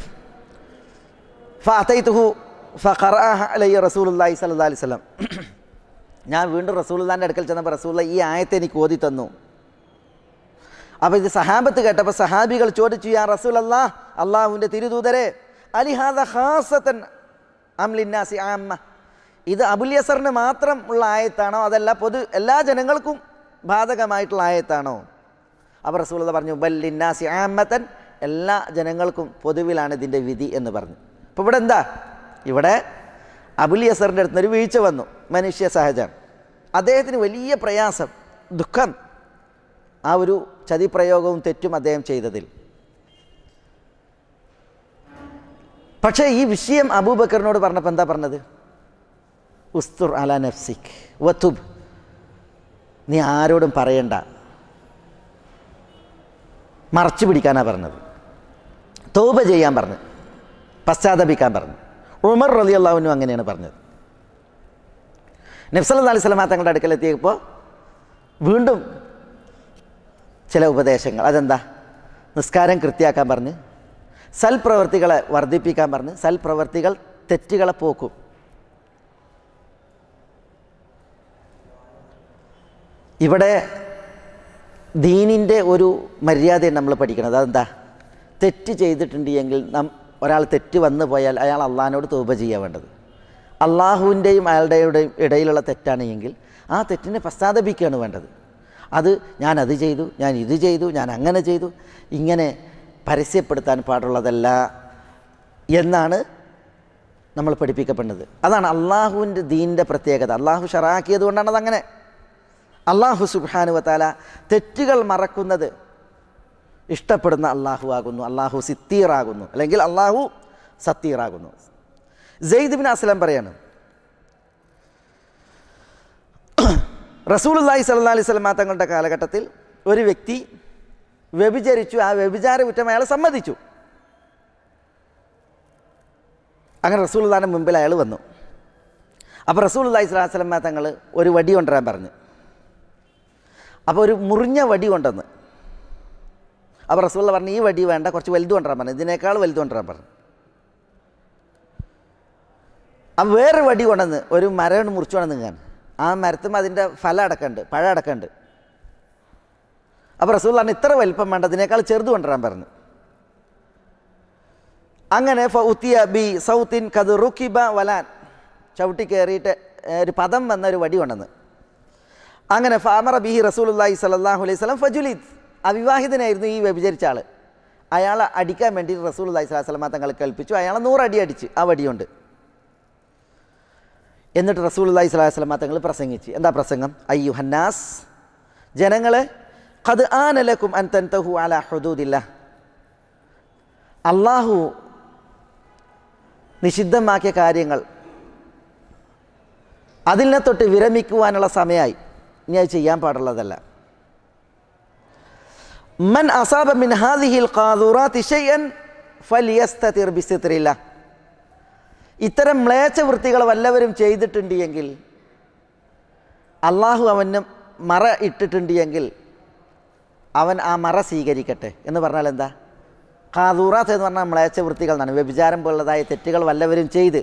ഫഅതൈതുഹു ഫഖറഅഹ അലൈഹി റസൂലുള്ളാഹി സ്വല്ലല്ലാഹി അലൈഹി വസല്ലം, ഞാൻ വീണ്ടും റസൂലുള്ളാഹിൻ്റെ അടുക്കൽ ചെന്നപ്പോൾ റസൂലുള്ളാഹി ഈ ആയത്ത് എനിക്ക് ഓതി തന്നു. അപ്പോൾ ഇത് സഹാബത്ത് കേട്ടപ്പോൾ സഹാബികൾ ചോദിച്ചു, യാ റസൂലല്ലാഹ്, അള്ളാഹുവിൻ്റെ തിരുദൂതരെ, അലിഹാദ ഖാസത്തൻ അം ലിന്നാസി ആമ്മ, ഇത് അബുൽ യസറിന് മാത്രം ഉള്ള ആയത്താണോ, അതല്ല പൊതു എല്ലാ ജനങ്ങൾക്കും ബാധകമായിട്ടുള്ള ആയത്താണോ? അപ്പോൾ റസൂലുള്ളാഹി പറഞ്ഞു, ബൽ ലിന്നാസി ആമ്മത്തൻ, എല്ലാ ജനങ്ങൾക്കും പൊതുവിലാണ് ഇതിൻ്റെ വിധി എന്ന് പറഞ്ഞു. അപ്പോൾ ഇവിടെ എന്താ, ഇവിടെ അബുൽ യസറിൻ്റെ അടുത്ത് ഒരു വീഴ്ച വന്നു, മനുഷ്യ സഹജം. അദ്ദേഹത്തിന് വലിയ പ്രയാസം, ദുഃഖം, ആ ഒരു ചതിപ്രയോഗവും തെറ്റും അദ്ദേഹം ചെയ്തതിൽ. പക്ഷേ ഈ വിഷയം അബൂബക്കറിനോട് പറഞ്ഞപ്പോൾ എന്താ പറഞ്ഞത്? ഉസ്തുർ അലാ നഫ്സിക് വതുബ്, നീ ആരോടും പറയണ്ട, മറച്ചു പിടിക്കാനാണ് പറഞ്ഞത്, തൗബ ചെയ്യാൻ പറഞ്ഞു, പശ്ചാത്തപിക്കാൻ പറഞ്ഞു. ഉമർ റളിയല്ലാഹു അൻഹു അങ്ങനെയാണ് പറഞ്ഞത്. നബി സല്ലല്ലാഹു അലൈഹി വസല്ലം തങ്ങളുടെ അടുക്കലെത്തിയപ്പോൾ വീണ്ടും ചില ഉപദേശങ്ങൾ. അതെന്താ? നിസ്കാരം കൃത്യമാക്കാൻ പറഞ്ഞ്, സൽപ്രവർത്തികളെ വർദ്ധിപ്പിക്കാൻ പറഞ്ഞ്, സൽപ്രവർത്തികൾ തെറ്റുകളെ പോക്കും. ഇവിടെ ദീനിൻ്റെ ഒരു മര്യാദയാണ് നമ്മൾ പഠിക്കുന്നത്. അതെന്താ? തെറ്റ് ചെയ്തിട്ടുണ്ടെങ്കിൽ നം ഒരാൾ തെറ്റ് വന്നു പോയാൽ അയാൾ അള്ളാഹിനോട് തൗബ ചെയ്യാൻ വേണ്ടത്. അള്ളാഹുവിൻ്റെയും അയാളുടെയും ഇടയിലുള്ള തെറ്റാണ് എങ്കിൽ ആ തെറ്റിനെ പശ്ചാത്തപിക്കുകയാണ് വേണ്ടത്. അത് ഞാൻ അത് ചെയ്തു, ഞാൻ ഇത് ചെയ്തു, ഞാൻ അങ്ങനെ ചെയ്തു, ഇങ്ങനെ പരസ്യപ്പെടുത്താൻ പാടുള്ളതല്ല എന്നാണ് നമ്മൾ പഠിപ്പിക്കപ്പെടുന്നത്. അതാണ് അള്ളാഹുവിൻ്റെ ദീനിൻ്റെ പ്രത്യേകത. അള്ളാഹു ഷറാക്കിയത് കൊണ്ടാണ് അതങ്ങനെ. അള്ളാഹു സുബ്ഹാനഹു വ തആല തെറ്റുകൾ മറക്കുന്നത് ഇഷ്ടപ്പെടുന്ന അള്ളാഹു ആകുന്നു. അള്ളാഹു സിത്തീറാകുന്നു, അല്ലെങ്കിൽ അള്ളാഹു സത്തീറാകുന്നു. സെയ്ദ് ബിൻ അസ്ലം പറയാണ്, റസൂലുള്ളാഹി സ്വല്ലല്ലാഹി അലൈഹി വസല്ലം തങ്ങളുടെ കാലഘട്ടത്തിൽ ഒരു വ്യക്തി വ്യഭിചരിച്ചു. ആ വ്യഭിചാര കുറ്റം അയാൾ സമ്മതിച്ചു. അങ്ങനെ റസൂലുള്ളാഹിന്റെ മുമ്പിൽ അയാൾ വന്നു. അപ്പോൾ റസൂലുള്ളാഹി സ്വല്ലല്ലാഹി അലൈഹി വസല്ലം തങ്ങൾ ഒരു വടി കൊണ്ടുവരാൻ പറഞ്ഞു. അപ്പോൾ ഒരു മുറിഞ്ഞ വടി കൊണ്ടുവന്ന്. അപ്പോൾ റസൂലുള്ളാഹി പറഞ്ഞു, ഈ വടി വേണ്ട, കുറച്ച് വലുത് കൊണ്ടുവരാൻ പറഞ്ഞു, ഇതിനേക്കാൾ വലുത് കൊണ്ടുവരാൻ പറഞ്ഞു. അപ്പോൾ വേറൊരു വടി കൊണ്ടുവന്ന് ഒരു മരം മുറിച്ചു കൊണ്ടുവന്ന് ഞാൻ, ആ മരത്തും അതിൻ്റെ ഫലം അടക്കമുണ്ട്, പഴം അടക്കമുണ്ട്. അപ്പോൾ റസൂലുള്ളാഹി പറഞ്ഞു, ഇത്ര വലിപ്പം വേണ്ട, ഇതിനേക്കാൾ ചെറുത് കൊണ്ടുവരാൻ പറഞ്ഞു. അങ്ങനെ ഫൗത്തിയ ബി സൗത്തിൻ കത് റുക്കിബ വലാൻ, ചവിട്ടി കയറിയിട്ട് ഒരു പദം വന്ന ഒരു വടി കൊണ്ടുവന്ന്. അങ്ങനെ ഫാമറ ബിഹി റസൂലുള്ളാഹി സ്വല്ലല്ലാഹു അലൈഹി വസല്ലം ഫജുലിദ്, അവിവാഹിതനായിരുന്നു ഈ വ്യഭിചരിച്ച ആൾ. അയാളെ അടിക്കാൻ വേണ്ടി റസൂലുള്ളാഹി സ്വല്ലല്ലാഹു അലൈഹി വസല്ലം തങ്ങൾ കൽപ്പിച്ചു. അയാളെ നൂറടി അടിച്ച് ആ വടിയുണ്ട്. എന്നിട്ട് റസൂലുള്ളാഹി സ്വല്ലല്ലാഹു അലൈഹി വസല്ലം തങ്ങൾ പ്രസംഗിച്ച്. എന്താ പ്രസംഗം? അയ്യുഹന്നാസ്, ജനങ്ങളെ, ഖദ് ആന ലക്കും അൻ തൻതഹു അലാ ഹുദൂദില്ലാഹ്, അള്ളാഹു നിഷിദ്ധമാക്കിയ കാര്യങ്ങൾ അതിനെ തൊട്ട് വിരമിക്കുവാനുള്ള സമയമായി. ഇനി അത് ചെയ്യാൻ പാടുള്ളതല്ല. മൻ അസാബ മിൻ ഹാദിഹിൽ ഖാദുറാത്തി ശൈഅൻ ഫലിയസ്തതിർ ബിസിത്രില്ലാഹ്. ഇത്തരം മ്ലേച്ഛ വൃത്തികൾ വല്ലവരും ചെയ്തിട്ടുണ്ട് എങ്കിൽ, അള്ളാഹു അവന് മറ ഇട്ടിട്ടുണ്ട് എങ്കിൽ അവൻ ആ മറ സ്വീകരിക്കട്ടെ. എന്ന് പറഞ്ഞാൽ എന്താ? ഖാദൂറാത്ത് എന്ന് പറഞ്ഞാൽ മ്ലേച്ഛ വൃത്തികൾ എന്നാണ്. വ്യഭിചാരം പോലുള്ളതായ തെറ്റുകൾ വല്ലവരും ചെയ്ത്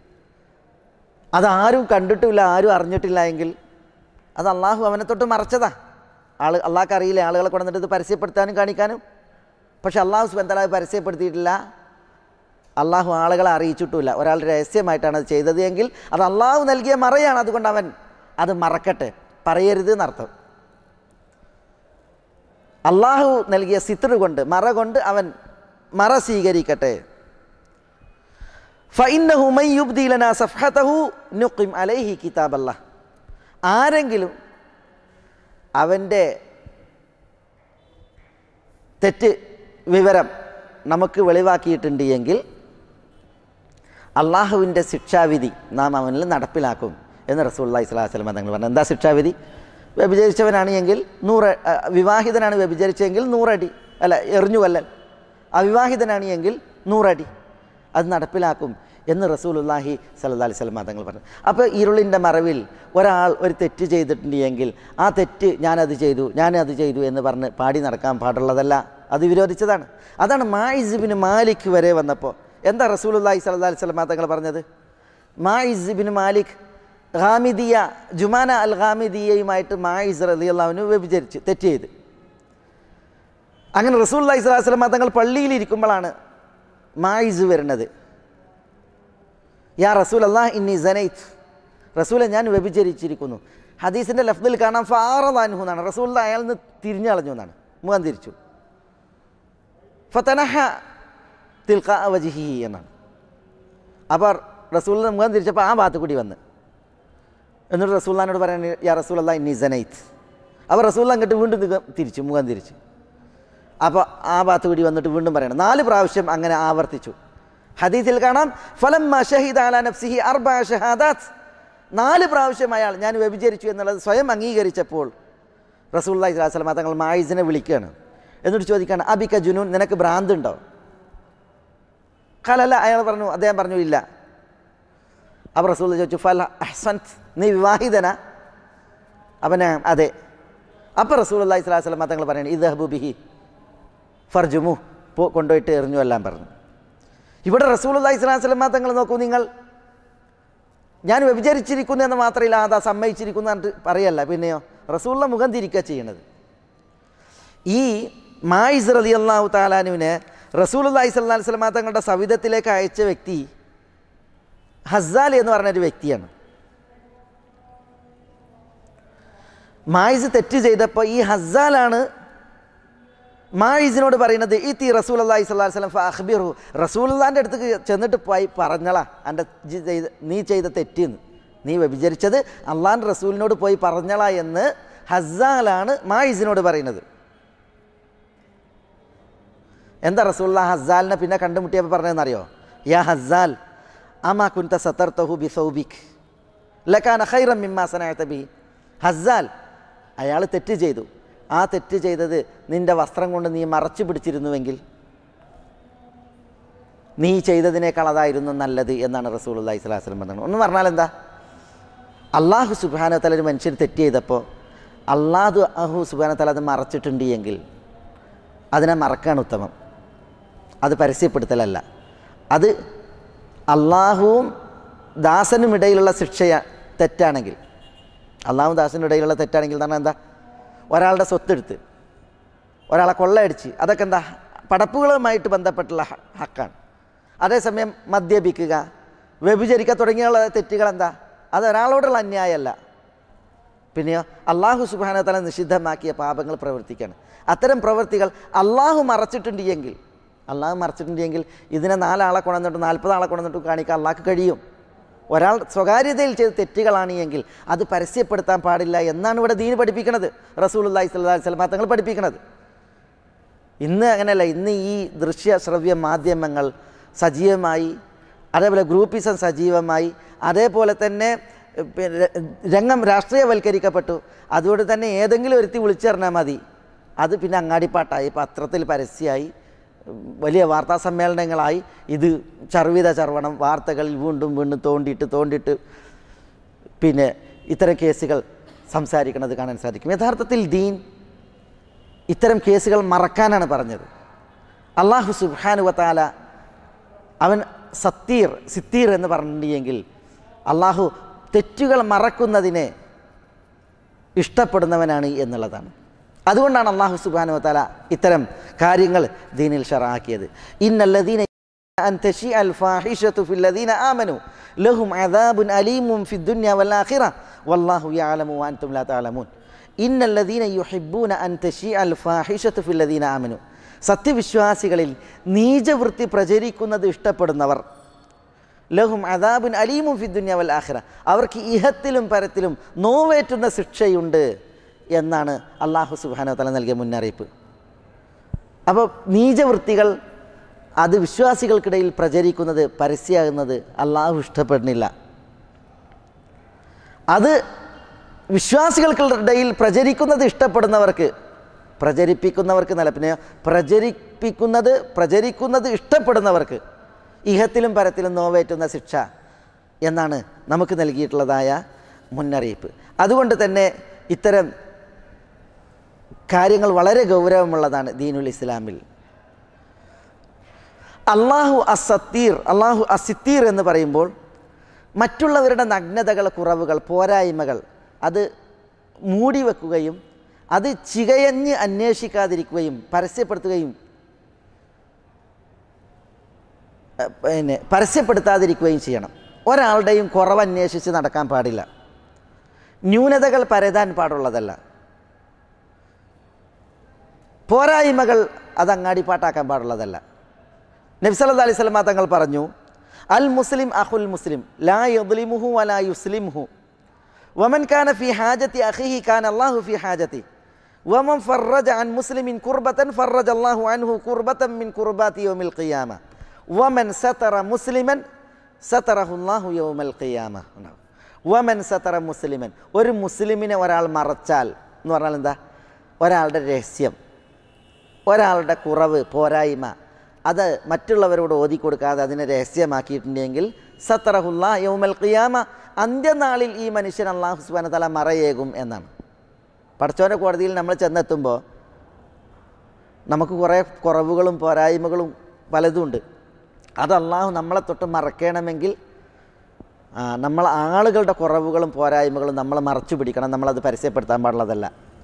അതാരും കണ്ടിട്ടില്ല, ആരും അറിഞ്ഞിട്ടില്ല എങ്കിൽ അത് അള്ളാഹു അവനെ തൊട്ട് മറച്ചതാ. ആൾ അള്ളാഹ്ക്ക് അറിയില്ല, ആളുകളെ കൊണ്ടുവന്നിട്ട് ഇത് പരസ്യപ്പെടുത്താനും കാണിക്കാനും. പക്ഷെ അള്ളാഹു സുബ്ഹാനഹു വ തആല പരസ്യപ്പെടുത്തിയിട്ടില്ല, അള്ളാഹു ആളുകളെ അറിയിച്ചിട്ടുമില്ല. ഒരാൾ രഹസ്യമായിട്ടാണ് അത് ചെയ്തത് എങ്കിൽ അത് അള്ളാഹു നൽകിയ മറയാണ്. അതുകൊണ്ട് അവൻ അത് മറക്കട്ടെ, പറയരുത് എന്നർത്ഥം. അള്ളാഹു നൽകിയ സിത്ർ കൊണ്ട്, മറ കൊണ്ട് അവൻ മറ സ്വീകരിക്കട്ടെ. ഫഇന്നഹു മൻ യുബ്ദി ലനാ സഫഹതഹു നുഖിം അലൈഹി കിതാബല്ലാഹ്. ആരെങ്കിലും അവൻ്റെ തെറ്റ് വിവരം നമുക്ക് വെളിവാക്കിയിട്ടുണ്ട് എങ്കിൽ അള്ളാഹുവിൻ്റെ ശിക്ഷാവിധി നാം അവനിൽ നടപ്പിലാക്കും എന്ന് റസൂലുള്ളാഹി സ്വല്ലല്ലാഹു അലൈഹി വസല്ലം തങ്ങൾ പറഞ്ഞു. എന്താ ശിക്ഷാവിധി? വ്യഭിചരിച്ചവനാണ് എങ്കിൽ നൂറ്, വിവാഹിതനാണ് വ്യഭിചരിച്ചെങ്കിൽ നൂറടി, അല്ല എറിഞ്ഞു കൊല്ലൽ. അവിവാഹിതനാണ് എങ്കിൽ നൂറടി അത് നടപ്പിലാക്കും എന്ന് റസൂലുള്ളാഹി സ്വല്ലല്ലാഹു അലൈഹി വസല്ലം തങ്ങൾ പറഞ്ഞു. അപ്പോൾ ഇരുളിൻ്റെ മറവിൽ ഒരാൾ ഒരു തെറ്റ് ചെയ്തിട്ടുണ്ട് എങ്കിൽ ആ തെറ്റ് ഞാനത് ചെയ്തു ഞാനത് ചെയ്തു എന്ന് പറഞ്ഞ് പാടി നടക്കാൻ പാടുള്ളതല്ല, അത് വിരോധിച്ചതാണ്. അതാണ് മാഇസ് ഇബ്നു മാലിക് വരെ വന്നപ്പോൾ എന്താ റസൂലുള്ളാഹി സ്വല്ലല്ലാഹു അലൈഹി വസല്ലം തങ്ങൾ പറഞ്ഞത്? മാഇസ് ഇബ്നു മാലിക് ഗാമിദിയ, ജുമാന അൽ ഗാമിദിയയുമായിട്ട് മാഇസ് റളിയല്ലാഹു അൻഹു വ്യഭിചരിച്ച് തെറ്റ് ചെയ്ത്. അങ്ങനെ റസൂലുള്ളാഹി സ്വല്ലല്ലാഹു അലൈഹി വസല്ലം തങ്ങൾ പള്ളിയിലിരിക്കുമ്പോഴാണ് മാഇസ് വരുന്നത്. യാ റസൂലല്ലാഹ് ഇന്നി സനൈത്ത്, റസൂലെ ഞാൻ വ്യഭിചരിച്ചിരിക്കുന്നു. ഹദീസിൻ്റെ ലഫ്ദിൽ കാണാം ഫാറദാൻഹു എന്നാണ്. റസൂലുള്ളാഹി അയാൾ നിന്ന് തിരിഞ്ഞളഞ്ഞു എന്നാണ്, മുഖം തിരിച്ചു. ഫതനഹ തിൽഖാ വജ്ഹിഹി എന്നാണ്. അപ്പോൾ റസൂലിൻ്റെ മുഖം തിരിച്ചപ്പോൾ ആ ഭാഗത്ത് കൂടി വന്ന് എന്നിട്ട് റസൂലുള്ളാഹിനോട് പറയാൻ യാ റസൂലല്ലാഹ് ഇന്നി സനൈത്ത്. അപ്പോൾ റസൂലുള്ളാഹി അങ്ങോട്ട് വീണ്ടും തിരിച്ചു, മുഖം തിരിച്ചു. അപ്പോൾ ആ ഭാഗത്ത് കൂടി വന്നിട്ട് വീണ്ടും പറയണം. നാല് പ്രാവശ്യം അങ്ങനെ ആവർത്തിച്ചു. ഹദീസിൽ കാണാം ഫലമ്മ ഷഹിദ അലാ നഫ്സിഹി അർബഅ ഷഹാദാത്ത്. നാല് പ്രാവശ്യം അയാൾ ഞാൻ വ്യഭിചരിച്ചു എന്നുള്ളത് സ്വയം അംഗീകരിച്ചപ്പോൾ റസൂലുള്ളാഹി സ്വല്ലല്ലാഹു അലൈഹി വസല്ലം തങ്ങൾ മായിസിനെ വിളിക്കുകയാണ്. എന്നിട്ട് ചോദിക്കുകയാണ് അബിക ജുനൂൻ, നിനക്ക് ഭ്രാന്തുണ്ടോ? ഖലല, അയാൾ പറഞ്ഞു, അദ്ദേഹം പറഞ്ഞു ഇല്ല. അപ്പോൾ റസൂൽ ചോദിച്ചു ഫല അഹ്സൻത്, നീ വിവാഹിതനാ? അവന് അതെ. അപ്പോൾ റസൂലുള്ളാഹി സ്വല്ലല്ലാഹു അലൈഹി വസല്ലം തങ്ങൾ പറയുന്നത് ഇദ്ഹബു ബിഹി ഫർജുമു, പോ കൊണ്ടുപോയിട്ട് എറിഞ്ഞു എല്ലാം പറഞ്ഞു. ഇവിടെ റസൂലുള്ളാഹി സ്വല്ലല്ലാഹു അലൈഹി വസല്ലം തങ്ങൾ നോക്കൂ, നിങ്ങൾ ഞാൻ വ്യഭിചരിച്ചിരിക്കുന്നു എന്ന് മാത്രമല്ല അതാ സമ്മതിച്ചിരിക്കുന്നു എന്നിട്ട് പറയല്ല, പിന്നെയോ റസൂലുള്ള മുഖം തിരിക്കുക ചെയ്യണത്. ഈ മായിസ് റളിയല്ലാഹു തആല അൻഹുവിനെ റസൂലുള്ളാഹി സ്വല്ലല്ലാഹു അലൈഹി വസല്ലം തങ്ങളുടെ സവിധത്തിലേക്ക് അയച്ച വ്യക്തി ഹസ്സാൽ എന്ന് പറഞ്ഞൊരു വ്യക്തിയാണ്. മായിസ് തെറ്റ് ചെയ്തപ്പോൾ ഈ ഹസ്സാലാണ് മായിസിനോട് പറയുന്നത് ഇതി റസൂലുള്ളാഹി സ്വല്ലല്ലാഹു അലൈഹി വസല്ലം ഫഅഖ്ബിറു, റസൂലുള്ളാഹിൻ്റെ അടുത്ത് ചെന്നിട്ട് പോയി പറഞ്ഞളാ എൻ്റെ ചെയ്ത നീ ചെയ്ത തെറ്റിന്ന്, നീ വ്യഭിചരിച്ചത് അള്ളാഹിൻ്റെ റസൂലിനോട് പോയി പറഞ്ഞളാ എന്ന് ഹസ്സാലാണ് മായിസിനോട് പറയുന്നത്. എന്താ റസൂലുള്ളാഹി ഹസ്സാലിനെ പിന്നെ കണ്ടുമുട്ടിയപ്പോൾ പറഞ്ഞതെന്നറിയോ? യാ ഹസ്സാൽ അമാ കുൻത സതർതഹു ബിസൗബിക് ലകാന ഖൈറൻ മിമ്മാ സനഅത ബി. ഹസ്സാൽ, അയാൾ തെറ്റ് ചെയ്തു, ആ തെറ്റ് ചെയ്തത് നിൻ്റെ വസ്ത്രം കൊണ്ട് നീ മറച്ചു പിടിച്ചിരുന്നുവെങ്കിൽ നീ ചെയ്തതിനേക്കാൾ അതായിരുന്നു നല്ലത് എന്നാണ് റസൂലുള്ളാഹി സ്വല്ലല്ലാഹു അലൈഹി വസല്ലം പറഞ്ഞത്. ഒന്ന് പറഞ്ഞാൽ എന്താ? അള്ളാഹു സുബ്ഹാനഹു വ തആല ഒരു മനുഷ്യർ തെറ്റ് ചെയ്തപ്പോൾ അള്ളാഹു അഹു സുബ്ഹാനഹു വ തആല അത് മറച്ചിട്ടുണ്ട് എങ്കിൽ അതിനെ മറക്കാണ് ഉത്തമം, അത് പരസ്യപ്പെടുത്തലല്ല. അത് അള്ളാഹുവും ദാസനും ഇടയിലുള്ള ശിക്ഷ തെറ്റാണെങ്കിൽ, അള്ളാഹുവും ദാസനും ഇടയിലുള്ള തെറ്റാണെങ്കിൽ എന്ന് പറഞ്ഞാൽ എന്താ? ഒരാളുടെ സ്വത്തെടുത്ത് ഒരാളെ കൊള്ളയടിച്ച്, അതൊക്കെ എന്താ? പടപ്പുകളുമായിട്ട് ബന്ധപ്പെട്ടുള്ള ഹക്കാണ്. അതേസമയം മദ്യപിക്കുക, വ്യഭിചരിക്കുക തുടങ്ങിയുള്ള തെറ്റുകൾ എന്താ? അത് ഒരാളോടുള്ള അന്യായമല്ല, പിന്നെയോ അള്ളാഹു സുബ്ഹാനഹു വ തആല നിഷിദ്ധമാക്കിയ പാപങ്ങൾ പ്രവർത്തിക്കുകയാണ്. അത്തരം പ്രവൃത്തികൾ അള്ളാഹു മറച്ചിട്ടുണ്ട് എങ്കിൽ അള്ളാഹു മറച്ചിട്ടുണ്ട് എങ്കിൽ ഇതിനെ നാലാളെ കൊണ്ടുവന്നിട്ട് നാൽപ്പത് ആളെ കൊണ്ടുവന്നിട്ട് കാണിക്കാൻ അള്ളാഹ്ക്ക് കഴിയും. ഒരാൾ സ്വകാര്യതയിൽ ചെയ്ത തെറ്റുകളാണ് എങ്കിൽ അത് പരസ്യപ്പെടുത്താൻ പാടില്ല എന്നാണ് ഇവിടെ ദീൻ പഠിപ്പിക്കുന്നത്, റസൂലുള്ളാഹി സ്വല്ലല്ലാഹു അലൈഹി വസല്ലം തങ്ങൾ പഠിപ്പിക്കുന്നത്. ഇന്ന് അങ്ങനെയല്ല. ഇന്ന് ഈ ദൃശ്യ ശ്രവ്യ മാധ്യമങ്ങൾ സജീവമായി അതേപോലെ ഗ്രൂപ്പിസം സജീവമായി, അതേപോലെ തന്നെ രംഗം രാഷ്ട്രീയവൽക്കരിക്കപ്പെട്ടു. അതുകൊണ്ട് തന്നെ ഏതെങ്കിലും ഒരുത്തി വിളിച്ചറിഞ്ഞാൽ മതി, അത് പിന്നെ അങ്ങാടിപ്പാട്ടായി, പത്രത്തിൽ പരസ്യമായി, വലിയ വാർത്താ സമ്മേളനങ്ങളായി. ഇത് ചർവിത ചർവണം, വാർത്തകളിൽ വീണ്ടും വീണ്ടും തോണ്ടിയിട്ട് തോണ്ടിയിട്ട് പിന്നെ ഇത്തരം കേസുകൾ സംസാരിക്കുന്നത് കാണാൻ സാധിക്കും. യഥാർത്ഥത്തിൽ ദീൻ ഇത്തരം കേസുകൾ മറക്കാനാണ് പറഞ്ഞത്. അള്ളാഹു സുബ്ഹാനഹു വ തആല അവൻ സത്തീർ സിത്തീർ എന്ന് പറഞ്ഞിട്ടുണ്ടെങ്കിൽ അള്ളാഹു തെറ്റുകൾ മറക്കുന്നതിനെ ഇഷ്ടപ്പെടുന്നവനാണ് എന്നുള്ളതാണ്. അതുകൊണ്ടാണ് അള്ളാഹു സുബ്ഹാനഹു വ തആല ഇത്തരം കാര്യങ്ങൾ ദീനിൽ ശറഅാക്കിയത്. ഇന്നല്ലദീന അൻ തശിഅൽ ഫാഹിഷതു ഫില്ലദീന ആമനു ലഹും അദാബുൻ അലീമുൻ ഫിദ്ദുനിയ വൽ ആഖിറ വല്ലാഹു യഅലമു വഅൻതും ലാ തഅലമൂൻ. ഇന്നല്ലദീന യുഹിബ്ബൂന അൻ തശിഅൽ ഫാഹിഷതു ഫില്ലദീന ആമനു, സത്യവിശ്വാസികളിൽ നീചവൃത്തി പ്രചരിക്കുന്നത് ഇഷ്ടപ്പെടുന്നവർ, ലഹും അദാബുൻ അലീമുൻ ഫിദ്ദുനിയ വൽ ആഖിറ, അവർക്ക് ഇഹത്തിലും പരത്തിലും നോവേറ്റുന്ന ശിക്ഷയുണ്ട് എന്നാണ് അള്ളാഹു സുബ്ഹാനഹു വ തആല നൽകിയ മുന്നറിയിപ്പ്. അപ്പോൾ നീചവൃത്തികൾ അത് വിശ്വാസികൾക്കിടയിൽ പ്രചരിക്കുന്നത്, പരസ്യമാകുന്നത് അള്ളാഹു ഇഷ്ടപ്പെടുന്നില്ല. അത് വിശ്വാസികൾക്കിടയിൽ പ്രചരിക്കുന്നത് ഇഷ്ടപ്പെടുന്നവർക്ക്, പ്രചരിപ്പിക്കുന്നവർക്ക് നല്ല, പിന്നെ പ്രചരിപ്പിക്കുന്നത് പ്രചരിക്കുന്നത് ഇഷ്ടപ്പെടുന്നവർക്ക് ഇഹത്തിലും പരത്തിലും നോവേറ്റുന്ന ശിക്ഷ എന്നാണ് നമുക്ക് നൽകിയിട്ടുള്ളതായ മുന്നറിയിപ്പ്. അതുകൊണ്ട് തന്നെ ഇത്തരം കാര്യങ്ങൾ വളരെ ഗൗരവമുള്ളതാണ് ദീനുൽ ഇസ്ലാമിൽ. അള്ളാഹു അസത്തീർ, അള്ളാഹു അസിത്തീർ എന്ന് പറയുമ്പോൾ മറ്റുള്ളവരുടെ നഗ്നതകൾ, കുറവുകൾ, പോരായ്മകൾ അത് മൂടി വെക്കുകയും അത് ചികയഞ്ഞ് അന്വേഷിക്കാതിരിക്കുകയും പരസ്യപ്പെടുത്തുകയും പിന്നെ പരസ്യപ്പെടുത്താതിരിക്കുകയും ചെയ്യണം. ഒരാളുടെയും കുറവ് അന്വേഷിച്ച് നടക്കാൻ പാടില്ല, ന്യൂനതകൾ പരതാൻ പാടുള്ളതല്ല, പോരായ്മകൾ അത് അങ്ങാടിപ്പാട്ടാക്കാൻ പാടുള്ളതല്ല. നബി സല്ലല്ലാഹു അലൈഹി വസല്ലം തങ്ങൾ പറഞ്ഞു, അൽ മുസ്ലിം അഖുൽ മുസ്ലിം ലാ യദ്ലിമുഹു വലാ യുസ്ലിമുഹു വമൻ കാന ഫീ ഹാജതി അഖീഹി കാന അല്ലാഹു ഫീ ഹാജതി വമൻ ഫറജ അൻ മുസ്ലിമിൻ കുർബതൻ ഫറജ അല്ലാഹു അൻഹു കുർബതൻ മിൻ കുർബാതി യൗമിൽ ഖിയാമ വമൻ സതറ മുസ്ലിമൻ സതറഹു അല്ലാഹു യൗമൽ ഖിയാമ. വമൻ സതറ മുസ്ലിമൻ, ഒരു മുസ്ലിമിനെ ഒരാൾ മറച്ചാൽ എന്ന് പറഞ്ഞാൽ എന്താ? ഒരാളുടെ രഹസ്യം, ഒരാളുടെ കുറവ്, പോരായ്മ അത് മറ്റുള്ളവരോട് ഓതിക്കൊടുക്കാതെ അതിനെ രഹസ്യമാക്കിയിട്ടുണ്ടെങ്കിൽ സത്തറഹുല്ലാ യൗമൽ ഖിയാമ, അന്ത്യനാളിൽ ഈ മനുഷ്യൻ അല്ലാഹു സുബ്ഹാനഹു വ തആല മറയേകും എന്നാണ്. പടച്ചോൻ്റെ കോടതിയിൽ നമ്മൾ ചെന്നെത്തുമ്പോൾ നമുക്ക് കുറേ കുറവുകളും പോരായ്മകളും പലതുമുണ്ട്. അത് അള്ളാഹു നമ്മളെ തൊട്ട് മറക്കണമെങ്കിൽ നമ്മൾ ആളുകളുടെ കുറവുകളും പോരായ്മകളും നമ്മൾ മറച്ചു പിടിക്കണം, നമ്മളത് പരസ്യപ്പെടുത്താൻ പാടുള്ളതല്ല.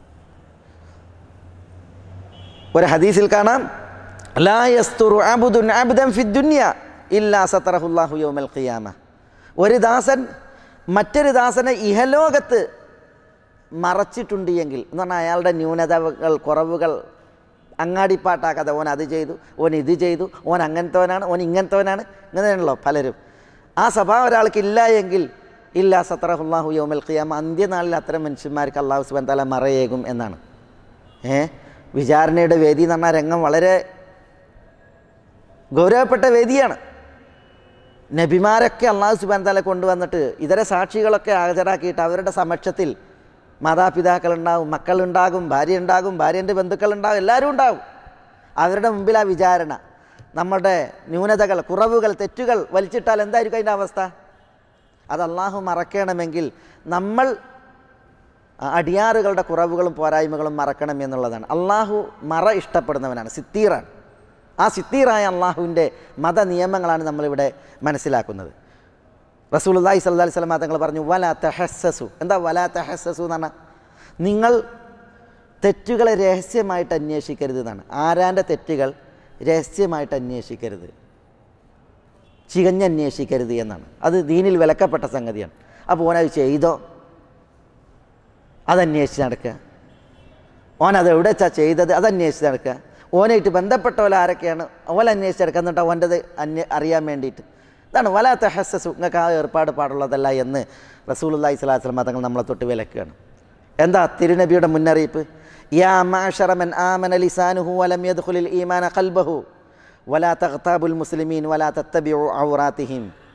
ഒരു ഹദീസിൽ കാണാം, ലാ യസ്തുറു അബ്ദുൻ അബ്ദൻ ഫിദ്ദുനിയ ഇല്ലാ സതറഹുല്ലാഹു യൗമൽ ഖിയാമ. ഒരു ദാസൻ മറ്റൊരു ദാസനെ ഇഹലോകത്ത് മറച്ചിട്ടുണ്ട് എങ്കിൽ എന്ന് പറഞ്ഞാൽ അയാളുടെ ന്യൂനതകൾ, കുറവുകൾ അങ്ങാടിപ്പാട്ടാക്കാതെ ഓൻ അത് ചെയ്തു, ഓൻ ഇത് ചെയ്തു, ഓൻ അങ്ങനത്തവനാണ്, ഓൻ ഇങ്ങനത്തവനാണ്, ഇങ്ങനെയാണല്ലോ പലരും. ആ സ്വഭാവം ഒരാൾക്കില്ല എങ്കിൽ ഇല്ലാ സതറഹുല്ലാഹു യൗമൽ ഖിയാമ, അന്ത്യനാളിൽ അത്തരം മനുഷ്യന്മാർക്ക് അല്ലാഹു സുബ്ഹാനഹു വ തആല മറയേകും എന്നാണ്. ഏ വിചാരണയുടെ വേദി എന്ന് പറഞ്ഞാൽ രംഗം വളരെ ഗൗരവപ്പെട്ട വേദിയാണ്. നബിമാരൊക്കെ അല്ലാഹു സുബ്ഹാനഹു വ തആല കൊണ്ടുവന്നിട്ട് ഇതര സാക്ഷികളൊക്കെ ഹാജരാക്കിയിട്ട് അവരുടെ സമക്ഷത്തിൽ മാതാപിതാക്കളുണ്ടാകും, മക്കളുണ്ടാകും, ഭാര്യ ഉണ്ടാകും, ഭാര്യൻ്റെ ബന്ധുക്കളുണ്ടാകും, എല്ലാവരും ഉണ്ടാകും. അവരുടെ മുമ്പിൽ ആ വിചാരണ, നമ്മുടെ ന്യൂനതകൾ, കുറവുകൾ, തെറ്റുകൾ വലിച്ചിട്ടാൽ എന്തായിരിക്കും അതിൻ്റെ അവസ്ഥ? അത് അള്ളാഹു മറക്കണമെങ്കിൽ നമ്മൾ അടിയാറുകളുടെ കുറവുകളും പോരായ്മകളും മറക്കണം എന്നുള്ളതാണ്. അള്ളാഹു മറ ഇഷ്ടപ്പെടുന്നവനാണ്, സിത്തീറാണ്. ആ സിത്തീറായ അള്ളാഹുവിൻ്റെ മത നിയമങ്ങളാണ് നമ്മളിവിടെ മനസ്സിലാക്കുന്നത്. റസൂലുള്ളാഹി സ്വല്ലല്ലാഹി അലൈഹി വസല്ലം തങ്ങൾ പറഞ്ഞു, വലാ തഹസ്സസു. എന്താ വലാ തഹസ്സസു എന്ന് പറഞ്ഞാൽ? നിങ്ങൾ തെറ്റുകളെ രഹസ്യമായിട്ട് അന്വേഷിക്കരുത് എന്നാണ്. ആരാൻ്റെ തെറ്റുകൾ രഹസ്യമായിട്ട് അന്വേഷിക്കരുത്, ചികഞ്ഞന്വേഷിക്കരുത് എന്നാണ്. അത് ദീനിൽ വിലക്കപ്പെട്ട സംഗതിയാണ്. അപ്പോൾ ഓനത് ചെയ്തോ അതന്വേഷിച്ച് നടക്കുക, ഓനത് എവിടെ വെച്ചാൽ ചെയ്തത് അതന്വേഷിച്ച് നടക്കുക, ഓനായിട്ട് ബന്ധപ്പെട്ടവർ ആരൊക്കെയാണ് ഓല അന്വേഷിച്ച് നടക്കുക, എന്നിട്ട് ഓൻ്റെത് അന്വ അറിയാൻ വേണ്ടിയിട്ട്. ഇതാണ് വലാ തഹസ്സസു, നിങ്ങൾക്ക് ആ ഏർപ്പാട് പാടുള്ളതല്ല എന്ന് റസൂലുള്ളാഹി സ്വല്ലല്ലാഹി അലൈഹി വസല്ലം തങ്ങൾ നമ്മളെ തൊട്ട് വിലക്കുകയാണ്. എന്താ തിരുനബിയുടെ മുന്നറിയിപ്പ്? യാ മഅ്ശറ മൻ ആമന ലിസാനുഹു വലം യദ്ഖുലിൽ ഈമാന ഖൽബഹു വലാ തഗ്താബുൽ മുസ്ലിമീൻ വലാ തത്തബിഉ ഔറാതിഹിം